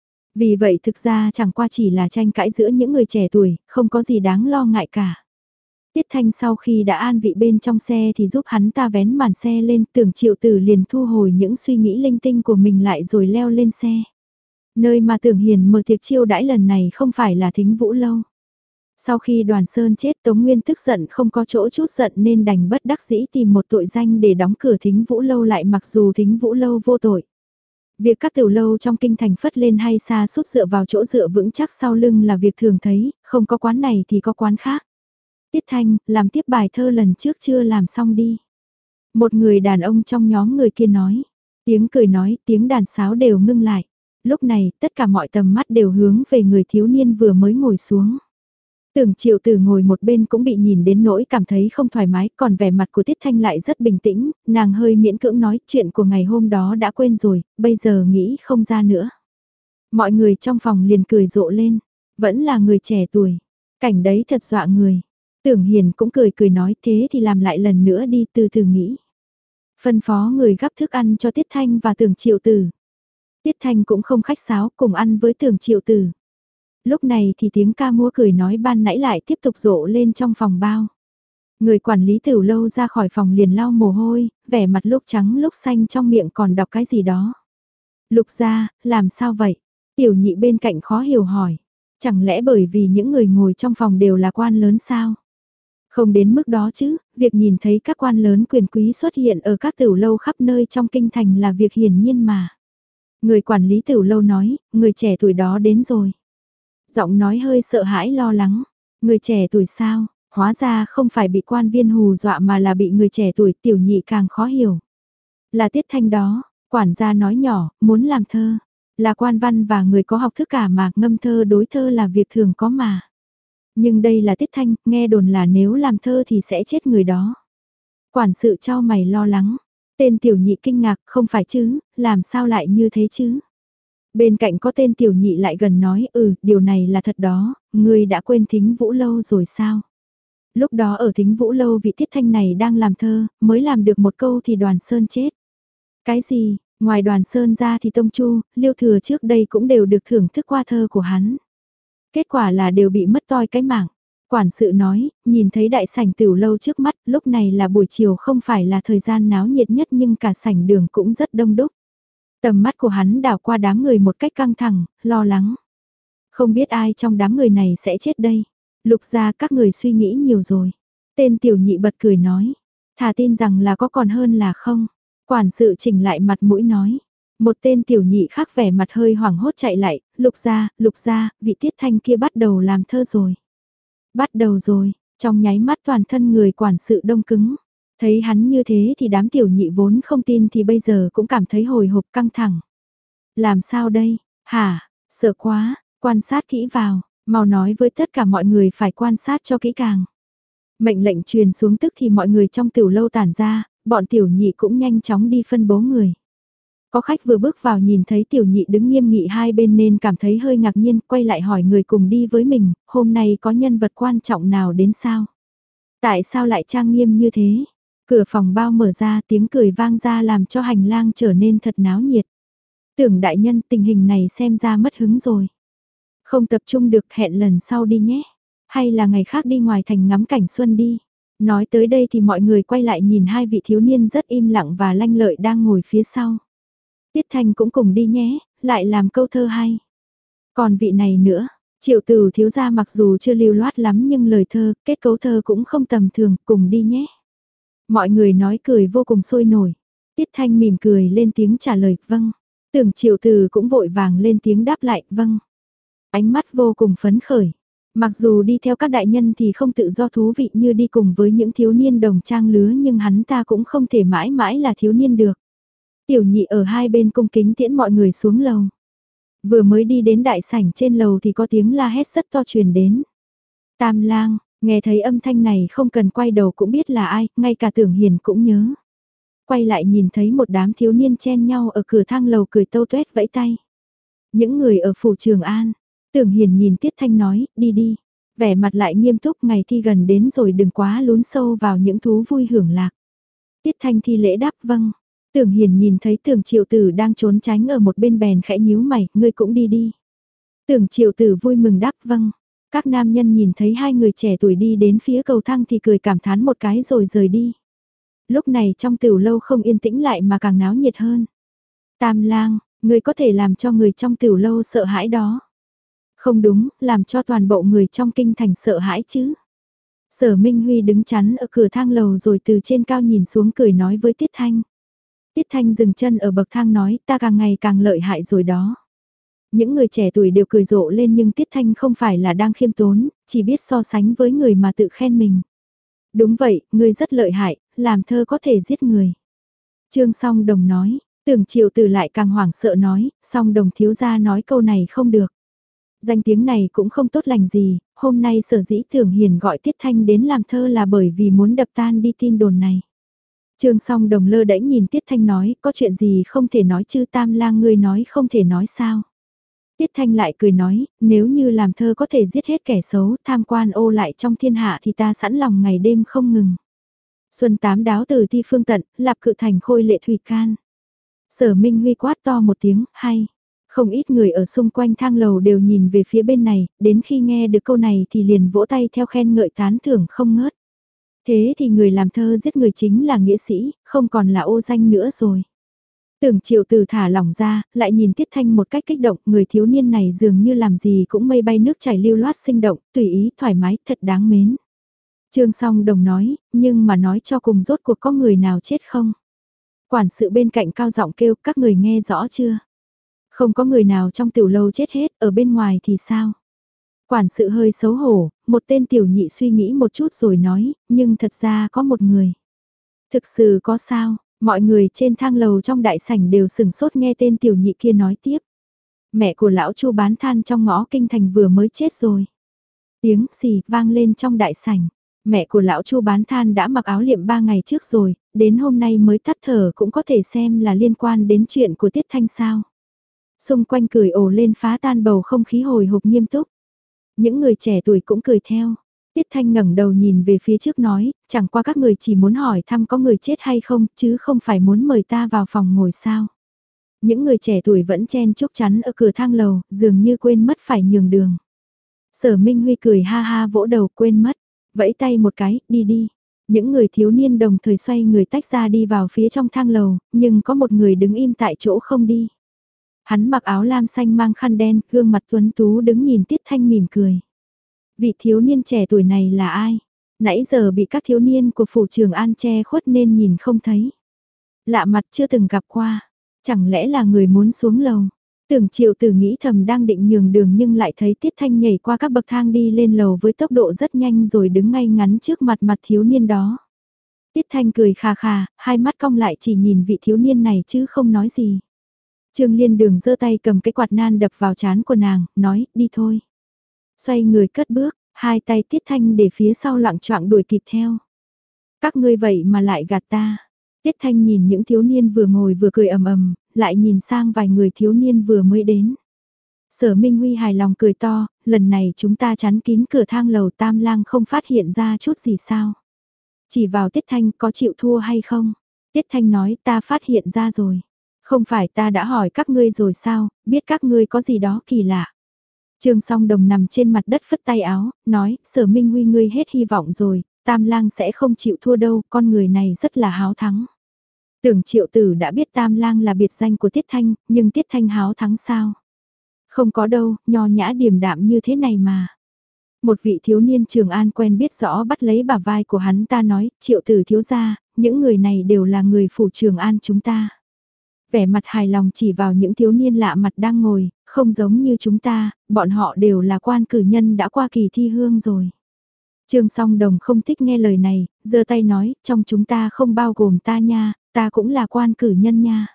Vì vậy thực ra chẳng qua chỉ là tranh cãi giữa những người trẻ tuổi, không có gì đáng lo ngại cả. Tiết Thanh sau khi đã an vị bên trong xe thì giúp hắn ta vén màn xe lên, Tưởng Triệu Tử liền thu hồi những suy nghĩ linh tinh của mình lại rồi leo lên xe. Nơi mà Tưởng Hiền mở tiệc chiêu đãi lần này không phải là Thính Vũ Lâu. Sau khi Đoàn Sơn chết, Tống Nguyên tức giận không có chỗ chút giận nên đành bất đắc dĩ tìm một tội danh để đóng cửa Thính Vũ Lâu lại, mặc dù Thính Vũ Lâu vô tội. Việc các tiểu lâu trong kinh thành phất lên hay xa sút dựa vào chỗ dựa vững chắc sau lưng là việc thường thấy, không có quán này thì có quán khác. Tiết Thanh, làm tiếp bài thơ lần trước chưa làm xong đi. Một người đàn ông trong nhóm người kia nói. Tiếng cười nói, tiếng đàn sáo đều ngưng lại. Lúc này, tất cả mọi tầm mắt đều hướng về người thiếu niên vừa mới ngồi xuống. Tưởng Triệu Tử ngồi một bên cũng bị nhìn đến nỗi cảm thấy không thoải mái, còn vẻ mặt của Tiết Thanh lại rất bình tĩnh, nàng hơi miễn cưỡng nói chuyện của ngày hôm đó đã quên rồi, bây giờ nghĩ không ra nữa. Mọi người trong phòng liền cười rộ lên, vẫn là người trẻ tuổi, cảnh đấy thật dọa người. Tưởng Hiền cũng cười cười nói thế thì làm lại lần nữa đi, từ từ nghĩ. Phân phó người gắp thức ăn cho Tiết Thanh và Tưởng Triệu Tử. Tiết Thanh cũng không khách sáo cùng ăn với Tưởng Triệu Tử. Lúc này thì tiếng ca múa cười nói ban nãy lại tiếp tục rộ lên trong phòng bao. Người quản lý tiểu lâu ra khỏi phòng liền lau mồ hôi, vẻ mặt lúc trắng lúc xanh, trong miệng còn đọc cái gì đó. Lục gia, làm sao vậy? Tiểu nhị bên cạnh khó hiểu hỏi. Chẳng lẽ bởi vì những người ngồi trong phòng đều là quan lớn sao? Không đến mức đó chứ, việc nhìn thấy các quan lớn quyền quý xuất hiện ở các tiểu lâu khắp nơi trong kinh thành là việc hiển nhiên mà. Người quản lý tiểu lâu nói, người trẻ tuổi đó đến rồi. Giọng nói hơi sợ hãi lo lắng, người trẻ tuổi sao, hóa ra không phải bị quan viên hù dọa mà là bị người trẻ tuổi, tiểu nhị càng khó hiểu. Là Tiết Thanh đó, quản gia nói nhỏ, muốn làm thơ, là quan văn và người có học thức cả mà, ngâm thơ đối thơ là việc thường có mà. Nhưng đây là Tiết Thanh, nghe đồn là nếu làm thơ thì sẽ chết người đó. Quản sự trao mày lo lắng, tên tiểu nhị kinh ngạc, không phải chứ, làm sao lại như thế chứ? Bên cạnh có tên tiểu nhị lại gần nói, ừ, điều này là thật đó, ngươi đã quên Thính Vũ Lâu rồi sao? Lúc đó ở Thính Vũ Lâu vị Tiết Thanh này đang làm thơ, mới làm được một câu thì Đoàn Sơn chết. Cái gì, ngoài Đoàn Sơn ra thì Tông Chu, Liêu Thừa trước đây cũng đều được thưởng thức qua thơ của hắn. Kết quả là đều bị mất toi cái mạng. Quản sự nói, nhìn thấy đại sảnh tiểu lâu trước mắt, lúc này là buổi chiều không phải là thời gian náo nhiệt nhất nhưng cả sảnh đường cũng rất đông đúc. Tầm mắt của hắn đảo qua đám người một cách căng thẳng, lo lắng. Không biết ai trong đám người này sẽ chết đây. Lục gia các người suy nghĩ nhiều rồi. Tên tiểu nhị bật cười nói. Thà tin rằng là có còn hơn là không. Quản sự chỉnh lại mặt mũi nói. Một tên tiểu nhị khác vẻ mặt hơi hoảng hốt chạy lại. Lục gia, lục gia, vị Tiết Thanh kia bắt đầu làm thơ rồi. Bắt đầu rồi, trong nháy mắt toàn thân người quản sự đông cứng. Thấy hắn như thế thì đám tiểu nhị vốn không tin thì bây giờ cũng cảm thấy hồi hộp căng thẳng. Làm sao đây? Hả? Sợ quá, quan sát kỹ vào, mau nói với tất cả mọi người phải quan sát cho kỹ càng. Mệnh lệnh truyền xuống tức thì mọi người trong tiểu lâu tản ra, bọn tiểu nhị cũng nhanh chóng đi phân bố người. Có khách vừa bước vào nhìn thấy tiểu nhị đứng nghiêm nghị hai bên nên cảm thấy hơi ngạc nhiên, quay lại hỏi người cùng đi với mình, hôm nay có nhân vật quan trọng nào đến sao? Tại sao lại trang nghiêm như thế? Cửa phòng bao mở ra, tiếng cười vang ra làm cho hành lang trở nên thật náo nhiệt. Tưởng đại nhân, tình hình này xem ra mất hứng rồi. Không tập trung được, hẹn lần sau đi nhé. Hay là ngày khác đi ngoài thành ngắm cảnh xuân đi. Nói tới đây thì mọi người quay lại nhìn hai vị thiếu niên rất im lặng và lanh lợi đang ngồi phía sau. Tiết Thanh cũng cùng đi nhé, lại làm câu thơ hay. Còn vị này nữa, Triệu Tử thiếu gia mặc dù chưa lưu loát lắm nhưng lời thơ, kết cấu thơ cũng không tầm thường, cùng đi nhé. Mọi người nói cười vô cùng sôi nổi. Tiết Thanh mỉm cười lên tiếng trả lời, vâng. Tưởng Triệu Tử cũng vội vàng lên tiếng đáp lại, vâng. Ánh mắt vô cùng phấn khởi. Mặc dù đi theo các đại nhân thì không tự do thú vị như đi cùng với những thiếu niên đồng trang lứa nhưng hắn ta cũng không thể mãi mãi là thiếu niên được. Tiểu nhị ở hai bên cung kính tiễn mọi người xuống lầu. Vừa mới đi đến đại sảnh trên lầu thì có tiếng la hét rất to truyền đến. Tam lang, nghe thấy âm thanh này không cần quay đầu cũng biết là ai, ngay cả Tưởng Hiền cũng nhớ. Quay lại nhìn thấy một đám thiếu niên chen nhau ở cửa thang lầu cười tâu tuét vẫy tay. Những người ở phủ Trường An, Tưởng Hiền nhìn Tiết Thanh nói, đi đi. Vẻ mặt lại nghiêm túc, ngày thi gần đến rồi đừng quá lún sâu vào những thú vui hưởng lạc. Tiết Thanh thi lễ đáp vâng. Tưởng Hiền nhìn thấy Tưởng Triệu Tử đang trốn tránh ở một bên bèn khẽ nhíu mày, ngươi cũng đi đi. Tưởng Triệu Tử vui mừng đáp vâng. Các nam nhân nhìn thấy hai người trẻ tuổi đi đến phía cầu thang thì cười cảm thán một cái rồi rời đi. Lúc này trong tiểu lâu không yên tĩnh lại mà càng náo nhiệt hơn. Tam lang, ngươi có thể làm cho người trong tiểu lâu sợ hãi đó. Không đúng, làm cho toàn bộ người trong kinh thành sợ hãi chứ. Sở Minh Huy đứng chắn ở cửa thang lầu rồi từ trên cao nhìn xuống cười nói với Tiết Thanh. Tiết Thanh dừng chân ở bậc thang nói ta càng ngày càng lợi hại rồi đó. Những người trẻ tuổi đều cười rộ lên nhưng Tiết Thanh không phải là đang khiêm tốn, chỉ biết so sánh với người mà tự khen mình. Đúng vậy, ngươi rất lợi hại, làm thơ có thể giết người. Trương Song Đồng nói, Tưởng Triệu Tử lại càng hoảng sợ nói, Song Đồng thiếu gia nói câu này không được. Danh tiếng này cũng không tốt lành gì, hôm nay sở dĩ Tưởng Hiền gọi Tiết Thanh đến làm thơ là bởi vì muốn đập tan đi tin đồn này. Trương Song Đồng lơ đễnh nhìn Tiết Thanh nói, có chuyện gì không thể nói chứ Tam lang ngươi nói không thể nói sao. Tiết Thanh lại cười nói, nếu như làm thơ có thể giết hết kẻ xấu, tham quan ô lại trong thiên hạ thì ta sẵn lòng ngày đêm không ngừng. Xuân tám đáo từ thi phương tận, lạp cự thành khôi lệ thủy can. Sở Minh Huy quát to một tiếng, hay. Không ít người ở xung quanh thang lầu đều nhìn về phía bên này, đến khi nghe được câu này thì liền vỗ tay theo khen ngợi tán thưởng không ngớt. Thế thì người làm thơ giết người chính là nghĩa sĩ, không còn là ô danh nữa rồi. Tưởng Triệu Tử thả lỏng ra, lại nhìn Tiết Thanh một cách kích động, người thiếu niên này dường như làm gì cũng mây bay nước chảy lưu loát sinh động, tùy ý, thoải mái, thật đáng mến. Trương Song Đồng nói, nhưng mà nói cho cùng rốt cuộc có người nào chết không? Quản sự bên cạnh cao giọng kêu, các người nghe rõ chưa? Không có người nào trong tiểu lâu chết hết, ở bên ngoài thì sao? Quản sự hơi xấu hổ, một tên tiểu nhị suy nghĩ một chút rồi nói, nhưng thật ra có một người. Thực sự có sao? Mọi người trên thang lầu trong đại sảnh đều sừng sốt nghe tên tiểu nhị kia nói tiếp. Mẹ của lão Chu bán than trong ngõ kinh thành vừa mới chết rồi. Tiếng xì vang lên trong đại sảnh. Mẹ của lão Chu bán than đã mặc áo liệm ba ngày trước rồi, đến hôm nay mới tắt thở cũng có thể xem là liên quan đến chuyện của Tiết Thanh sao. Xung quanh cười ồ lên phá tan bầu không khí hồi hộp nghiêm túc. Những người trẻ tuổi cũng cười theo. Tiết Thanh ngẩng đầu nhìn về phía trước nói, chẳng qua các người chỉ muốn hỏi thăm có người chết hay không, chứ không phải muốn mời ta vào phòng ngồi sao. Những người trẻ tuổi vẫn chen chúc chắn ở cửa thang lầu, dường như quên mất phải nhường đường. Sở Minh Huy cười ha ha vỗ đầu quên mất, vẫy tay một cái, đi đi. Những người thiếu niên đồng thời xoay người tách ra đi vào phía trong thang lầu, nhưng có một người đứng im tại chỗ không đi. Hắn mặc áo lam xanh mang khăn đen, gương mặt tuấn tú đứng nhìn Tiết Thanh mỉm cười. Vị thiếu niên trẻ tuổi này là ai? Nãy giờ bị các thiếu niên của phủ Trường An che khuất nên nhìn không thấy. Lạ mặt chưa từng gặp qua. Chẳng lẽ là người muốn xuống lầu? Tưởng Triệu Tử nghĩ thầm đang định nhường đường nhưng lại thấy Tiết Thanh nhảy qua các bậc thang đi lên lầu với tốc độ rất nhanh rồi đứng ngay ngắn trước mặt mặt thiếu niên đó. Tiết Thanh cười khà khà, hai mắt cong lại chỉ nhìn vị thiếu niên này chứ không nói gì. Trương Liên Đường giơ tay cầm cái quạt nan đập vào trán của nàng, nói, đi thôi. Xoay người cất bước, Hai tay Tiết Thanh để phía sau loạng choạng đuổi kịp theo. Các ngươi vậy mà lại gạt ta. Tiết Thanh nhìn những thiếu niên vừa ngồi vừa cười ầm ầm, lại nhìn sang vài người thiếu niên vừa mới đến. Sở Minh Huy hài lòng cười to, lần này chúng ta chắn kín cửa thang lầu, Tam Lang không phát hiện ra chút gì sao. Chỉ vào Tiết Thanh có chịu thua hay không? Tiết Thanh nói ta phát hiện ra rồi. Không phải ta đã hỏi các ngươi rồi sao, biết các ngươi có gì đó kỳ lạ. Trương Song Đồng nằm trên mặt đất phất tay áo, nói, Sở Minh Huy ngươi hết hy vọng rồi, Tam Lang sẽ không chịu thua đâu, con người này rất là háo thắng. Tưởng Triệu Tử đã biết Tam Lang là biệt danh của Tiết Thanh, nhưng Tiết Thanh háo thắng sao? Không có đâu, nho nhã điềm đạm như thế này mà. Một vị thiếu niên Trường An quen biết rõ bắt lấy bả vai của hắn ta nói, Triệu Tử thiếu gia, những người này đều là người phủ Trường An chúng ta. Vẻ mặt hài lòng chỉ vào những thiếu niên lạ mặt đang ngồi, không giống như chúng ta, bọn họ đều là quan cử nhân đã qua kỳ thi hương rồi. Trương Song Đồng không thích nghe lời này, giơ tay nói, trong chúng ta không bao gồm ta nha, ta cũng là quan cử nhân nha.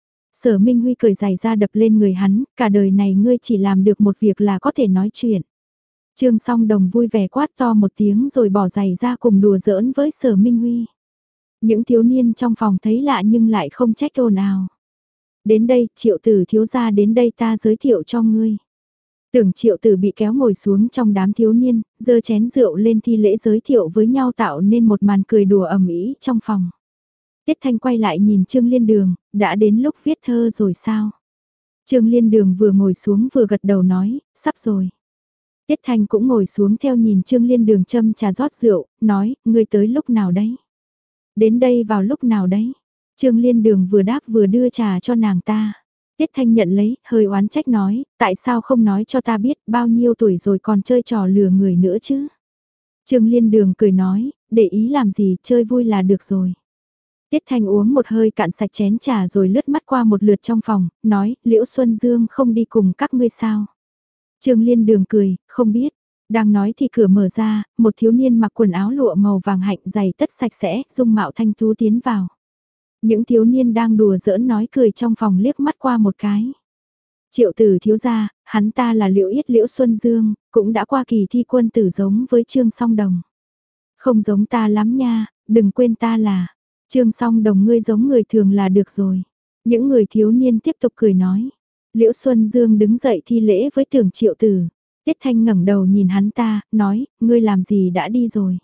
Sở Minh Huy cười giày ra đập lên người hắn, cả đời này ngươi chỉ làm được một việc là có thể nói chuyện. Trương Song Đồng vui vẻ quát to một tiếng rồi bỏ giày ra cùng đùa giỡn với Sở Minh Huy. Những thiếu niên trong phòng thấy lạ nhưng lại không trách ồn ào. Đến đây, Triệu Tử thiếu gia đến đây ta giới thiệu cho ngươi. Tưởng Triệu Tử bị kéo ngồi xuống trong đám thiếu niên, giơ chén rượu lên thi lễ giới thiệu với nhau tạo nên một màn cười đùa ầm ĩ trong phòng. Tiết Thanh quay lại nhìn Trương Liên Đường, đã đến lúc viết thơ rồi sao? Trương Liên Đường vừa ngồi xuống vừa gật đầu nói, sắp rồi. Tiết Thanh cũng ngồi xuống theo nhìn Trương Liên Đường châm trà rót rượu, nói, ngươi tới lúc nào đấy? Đến đây vào lúc nào đấy? Trương Liên Đường vừa đáp vừa đưa trà cho nàng ta. Tiết Thanh nhận lấy, hơi oán trách nói, tại sao không nói cho ta biết bao nhiêu tuổi rồi còn chơi trò lừa người nữa chứ? Trương Liên Đường cười nói, để ý làm gì, chơi vui là được rồi. Tiết Thanh uống một hơi cạn sạch chén trà rồi lướt mắt qua một lượt trong phòng, nói, Liễu Xuân Dương không đi cùng các ngươi sao? Trương Liên Đường cười, không biết. Đang nói thì cửa mở ra, một thiếu niên mặc quần áo lụa màu vàng hạnh giày tất sạch sẽ, dung mạo thanh tú tiến vào. Những thiếu niên đang đùa giỡn nói cười trong phòng liếc mắt qua một cái. Triệu Tử thiếu gia, hắn ta là Liễu Yết Liễu Xuân Dương, cũng đã qua kỳ thi quân tử giống với Trương Song Đồng. Không giống ta lắm nha, đừng quên ta là Trương Song Đồng, ngươi giống người thường là được rồi. Những người thiếu niên tiếp tục cười nói. Liễu Xuân Dương đứng dậy thi lễ với Tưởng Triệu Tử. Tiết Thanh ngẩng đầu nhìn hắn ta, nói, ngươi làm gì đã đi rồi.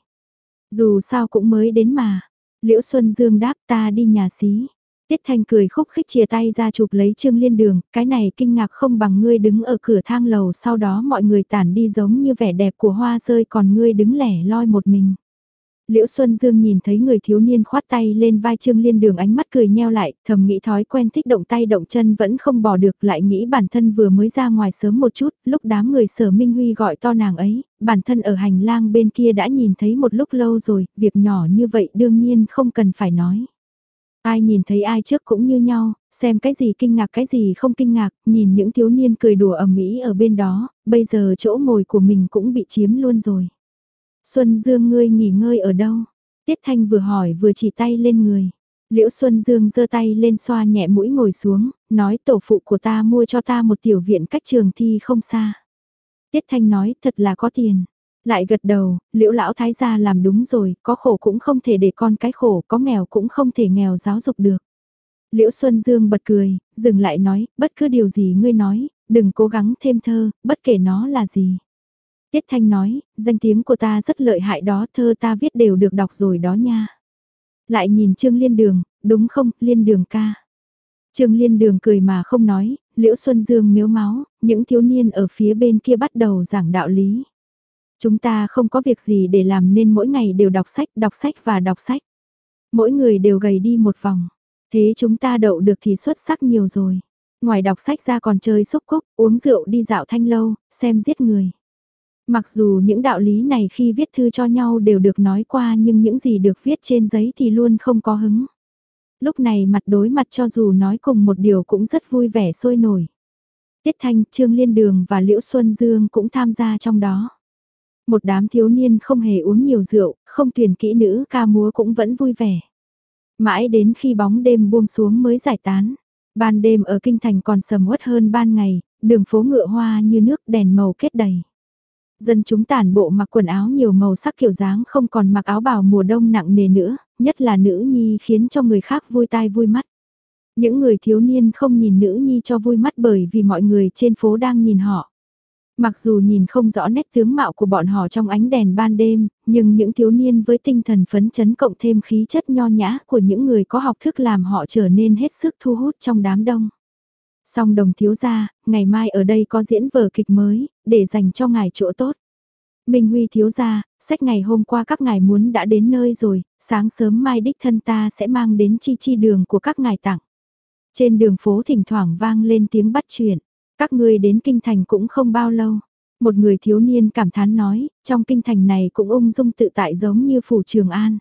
Dù sao cũng mới đến mà. Liễu Xuân Dương đáp, ta đi nhà xí. Tiết Thanh cười khúc khích chia tay ra chụp lấy Trương Liên Đường, cái này kinh ngạc không bằng ngươi đứng ở cửa thang lầu sau đó mọi người tản đi giống như vẻ đẹp của hoa rơi còn ngươi đứng lẻ loi một mình. Liễu Xuân Dương nhìn thấy người thiếu niên khoát tay lên vai Trương Liên Đường, ánh mắt cười nheo lại, thầm nghĩ thói quen thích động tay động chân vẫn không bỏ được, lại nghĩ bản thân vừa mới ra ngoài sớm một chút, lúc đám người Sở Minh Huy gọi to nàng ấy, bản thân ở hành lang bên kia đã nhìn thấy một lúc lâu rồi, việc nhỏ như vậy đương nhiên không cần phải nói. Ai nhìn thấy ai trước cũng như nhau, xem cái gì kinh ngạc cái gì không kinh ngạc, nhìn những thiếu niên cười đùa ầm ĩ ở bên đó, bây giờ chỗ ngồi của mình cũng bị chiếm luôn rồi. Xuân Dương ngươi nghỉ ngơi ở đâu? Tiết Thanh vừa hỏi vừa chỉ tay lên người. Liễu Xuân Dương giơ tay lên xoa nhẹ mũi ngồi xuống, nói tổ phụ của ta mua cho ta một tiểu viện cách trường thi không xa. Tiết Thanh nói thật là có tiền. Lại gật đầu, Liễu lão thái gia làm đúng rồi, có khổ cũng không thể để con cái khổ, có nghèo cũng không thể nghèo giáo dục được. Liễu Xuân Dương bật cười, dừng lại nói, bất cứ điều gì ngươi nói, đừng cố gắng thêm thơ, bất kể nó là gì. Tiết Thanh nói, danh tiếng của ta rất lợi hại đó, thơ ta viết đều được đọc rồi đó nha. Lại nhìn Trương Liên Đường, đúng không, Liên Đường ca. Trương Liên Đường cười mà không nói, Liễu Xuân Dương miếu máu, những thiếu niên ở phía bên kia bắt đầu giảng đạo lý. Chúng ta không có việc gì để làm nên mỗi ngày đều đọc sách, đọc sách và đọc sách. Mỗi người đều gầy đi một vòng. Thế chúng ta đậu được thì xuất sắc nhiều rồi. Ngoài đọc sách ra còn chơi xúc cúc, uống rượu đi dạo thanh lâu, xem giết người. Mặc dù những đạo lý này khi viết thư cho nhau đều được nói qua nhưng những gì được viết trên giấy thì luôn không có hứng. Lúc này mặt đối mặt cho dù nói cùng một điều cũng rất vui vẻ sôi nổi. Tiết Thanh, Trương Liên Đường và Liễu Xuân Dương cũng tham gia trong đó. Một đám thiếu niên không hề uống nhiều rượu, không tuyển kỹ nữ ca múa cũng vẫn vui vẻ. Mãi đến khi bóng đêm buông xuống mới giải tán. Ban đêm ở Kinh Thành còn sầm uất hơn ban ngày, đường phố ngựa hoa như nước, đèn màu kết đầy. Dân chúng tản bộ mặc quần áo nhiều màu sắc kiểu dáng không còn mặc áo bào mùa đông nặng nề nữa, nhất là nữ nhi khiến cho người khác vui tai vui mắt. Những người thiếu niên không nhìn nữ nhi cho vui mắt bởi vì mọi người trên phố đang nhìn họ. Mặc dù nhìn không rõ nét tướng mạo của bọn họ trong ánh đèn ban đêm, nhưng những thiếu niên với tinh thần phấn chấn cộng thêm khí chất nho nhã của những người có học thức làm họ trở nên hết sức thu hút trong đám đông. Song Đồng thiếu gia, ngày mai ở đây có diễn vở kịch mới, để dành cho ngài chỗ tốt. Minh Huy thiếu gia, sách ngày hôm qua các ngài muốn đã đến nơi rồi, sáng sớm mai đích thân ta sẽ mang đến chi chi đường của các ngài tặng. Trên đường phố thỉnh thoảng vang lên tiếng bắt chuyện, các ngươi đến kinh thành cũng không bao lâu. Một người thiếu niên cảm thán nói, trong kinh thành này cũng ung dung tự tại giống như phủ Trường An.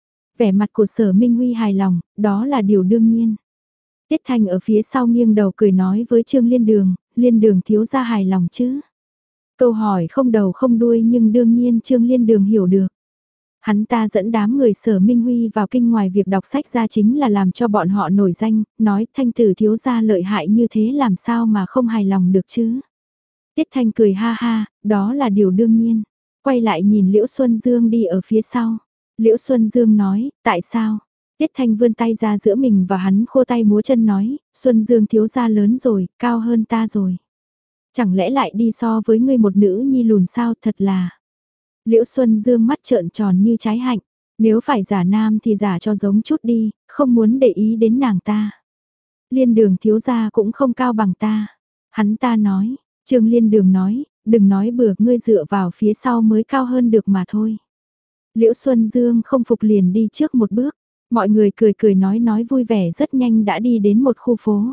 Vẻ mặt của Sở Minh Huy hài lòng, đó là điều đương nhiên. Tiết Thanh ở phía sau nghiêng đầu cười nói với Trương Liên Đường, Liên Đường thiếu gia hài lòng chứ. Câu hỏi không đầu không đuôi nhưng đương nhiên Trương Liên Đường hiểu được. Hắn ta dẫn đám người Sở Minh Huy vào kinh ngoài việc đọc sách ra chính là làm cho bọn họ nổi danh, nói Thanh tử thiếu gia lợi hại như thế làm sao mà không hài lòng được chứ. Tiết Thanh cười ha ha, đó là điều đương nhiên. Quay lại nhìn Liễu Xuân Dương đi ở phía sau. Liễu Xuân Dương nói, tại sao? Tiết Thanh vươn tay ra giữa mình và hắn khô tay múa chân nói, Xuân Dương thiếu gia lớn rồi, cao hơn ta rồi. Chẳng lẽ lại đi so với ngươi một nữ nhi lùn sao, thật là. Liễu Xuân Dương mắt trợn tròn như trái hạnh, nếu phải giả nam thì giả cho giống chút đi, không muốn để ý đến nàng ta. Liên Đường thiếu gia cũng không cao bằng ta. Hắn ta nói, Trương Liên Đường nói, đừng nói bừa, ngươi dựa vào phía sau mới cao hơn được mà thôi. Liễu Xuân Dương không phục liền đi trước một bước, mọi người cười cười nói nói vui vẻ rất nhanh đã đi đến một khu phố.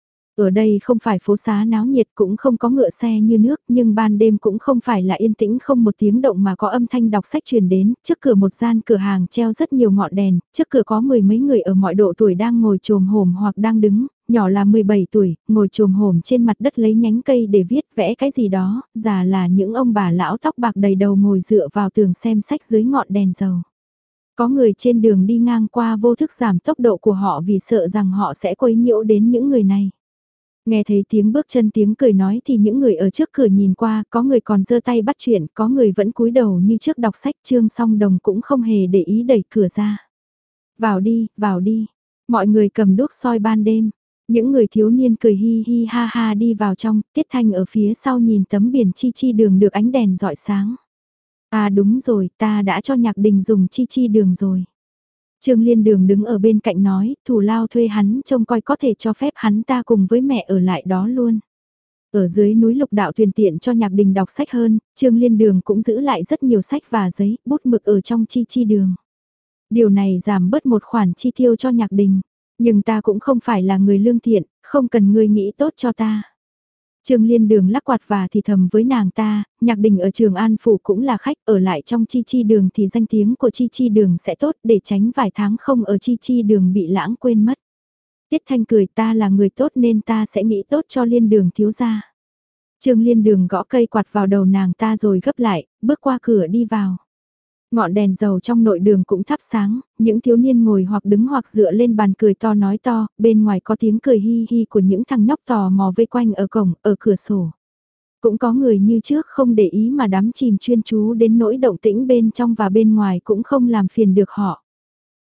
Ở đây không phải phố xá náo nhiệt cũng không có ngựa xe như nước nhưng ban đêm cũng không phải là yên tĩnh không một tiếng động mà có âm thanh đọc sách truyền đến, trước cửa một gian cửa hàng treo rất nhiều ngọn đèn, trước cửa có mười mấy người ở mọi độ tuổi đang ngồi chồm hổm hoặc đang đứng, nhỏ là mười bảy tuổi, ngồi chồm hổm trên mặt đất lấy nhánh cây để viết vẽ cái gì đó, già là những ông bà lão tóc bạc đầy đầu ngồi dựa vào tường xem sách dưới ngọn đèn dầu. Có người trên đường đi ngang qua vô thức giảm tốc độ của họ vì sợ rằng họ sẽ quấy nhiễu đến những người này. Nghe thấy tiếng bước chân tiếng cười nói thì những người ở trước cửa nhìn qua, có người còn giơ tay bắt chuyện, có người vẫn cúi đầu như trước đọc sách. Trương Song Đồng cũng không hề để ý đẩy cửa ra. Vào đi, vào đi. Mọi người cầm đuốc soi ban đêm. Những người thiếu niên cười hi hi ha ha đi vào trong, Tiết Thanh ở phía sau nhìn tấm biển chi chi đường được ánh đèn rọi sáng. À đúng rồi, ta đã cho Nhạc Đình dùng chi chi đường rồi. Trương Liên Đường đứng ở bên cạnh nói, thủ lao thuê hắn trông coi có thể cho phép hắn ta cùng với mẹ ở lại đó luôn. Ở dưới núi Lục Đạo tùy tiện cho Nhạc Đình đọc sách hơn, Trương Liên Đường cũng giữ lại rất nhiều sách và giấy, bút mực ở trong chi chi đường. Điều này giảm bớt một khoản chi tiêu cho Nhạc Đình, nhưng ta cũng không phải là người lương thiện, không cần ngươi nghĩ tốt cho ta. Trương Liên Đường lắc quạt và thì thầm với nàng ta, Nhạc Đình ở Trường An Phủ cũng là khách, ở lại trong chi chi đường thì danh tiếng của chi chi đường sẽ tốt để tránh vài tháng không ở chi chi đường bị lãng quên mất. Tiết Thanh cười, ta là người tốt nên ta sẽ nghĩ tốt cho Liên Đường thiếu gia. Trương Liên Đường gõ cây quạt vào đầu nàng ta rồi gấp lại, bước qua cửa đi vào. Ngọn đèn dầu trong nội đường cũng thắp sáng, những thiếu niên ngồi hoặc đứng hoặc dựa lên bàn cười to nói to, bên ngoài có tiếng cười hi hi của những thằng nhóc tò mò vây quanh ở cổng, ở cửa sổ. Cũng có người như trước không để ý mà đắm chìm chuyên chú đến nỗi động tĩnh bên trong và bên ngoài cũng không làm phiền được họ.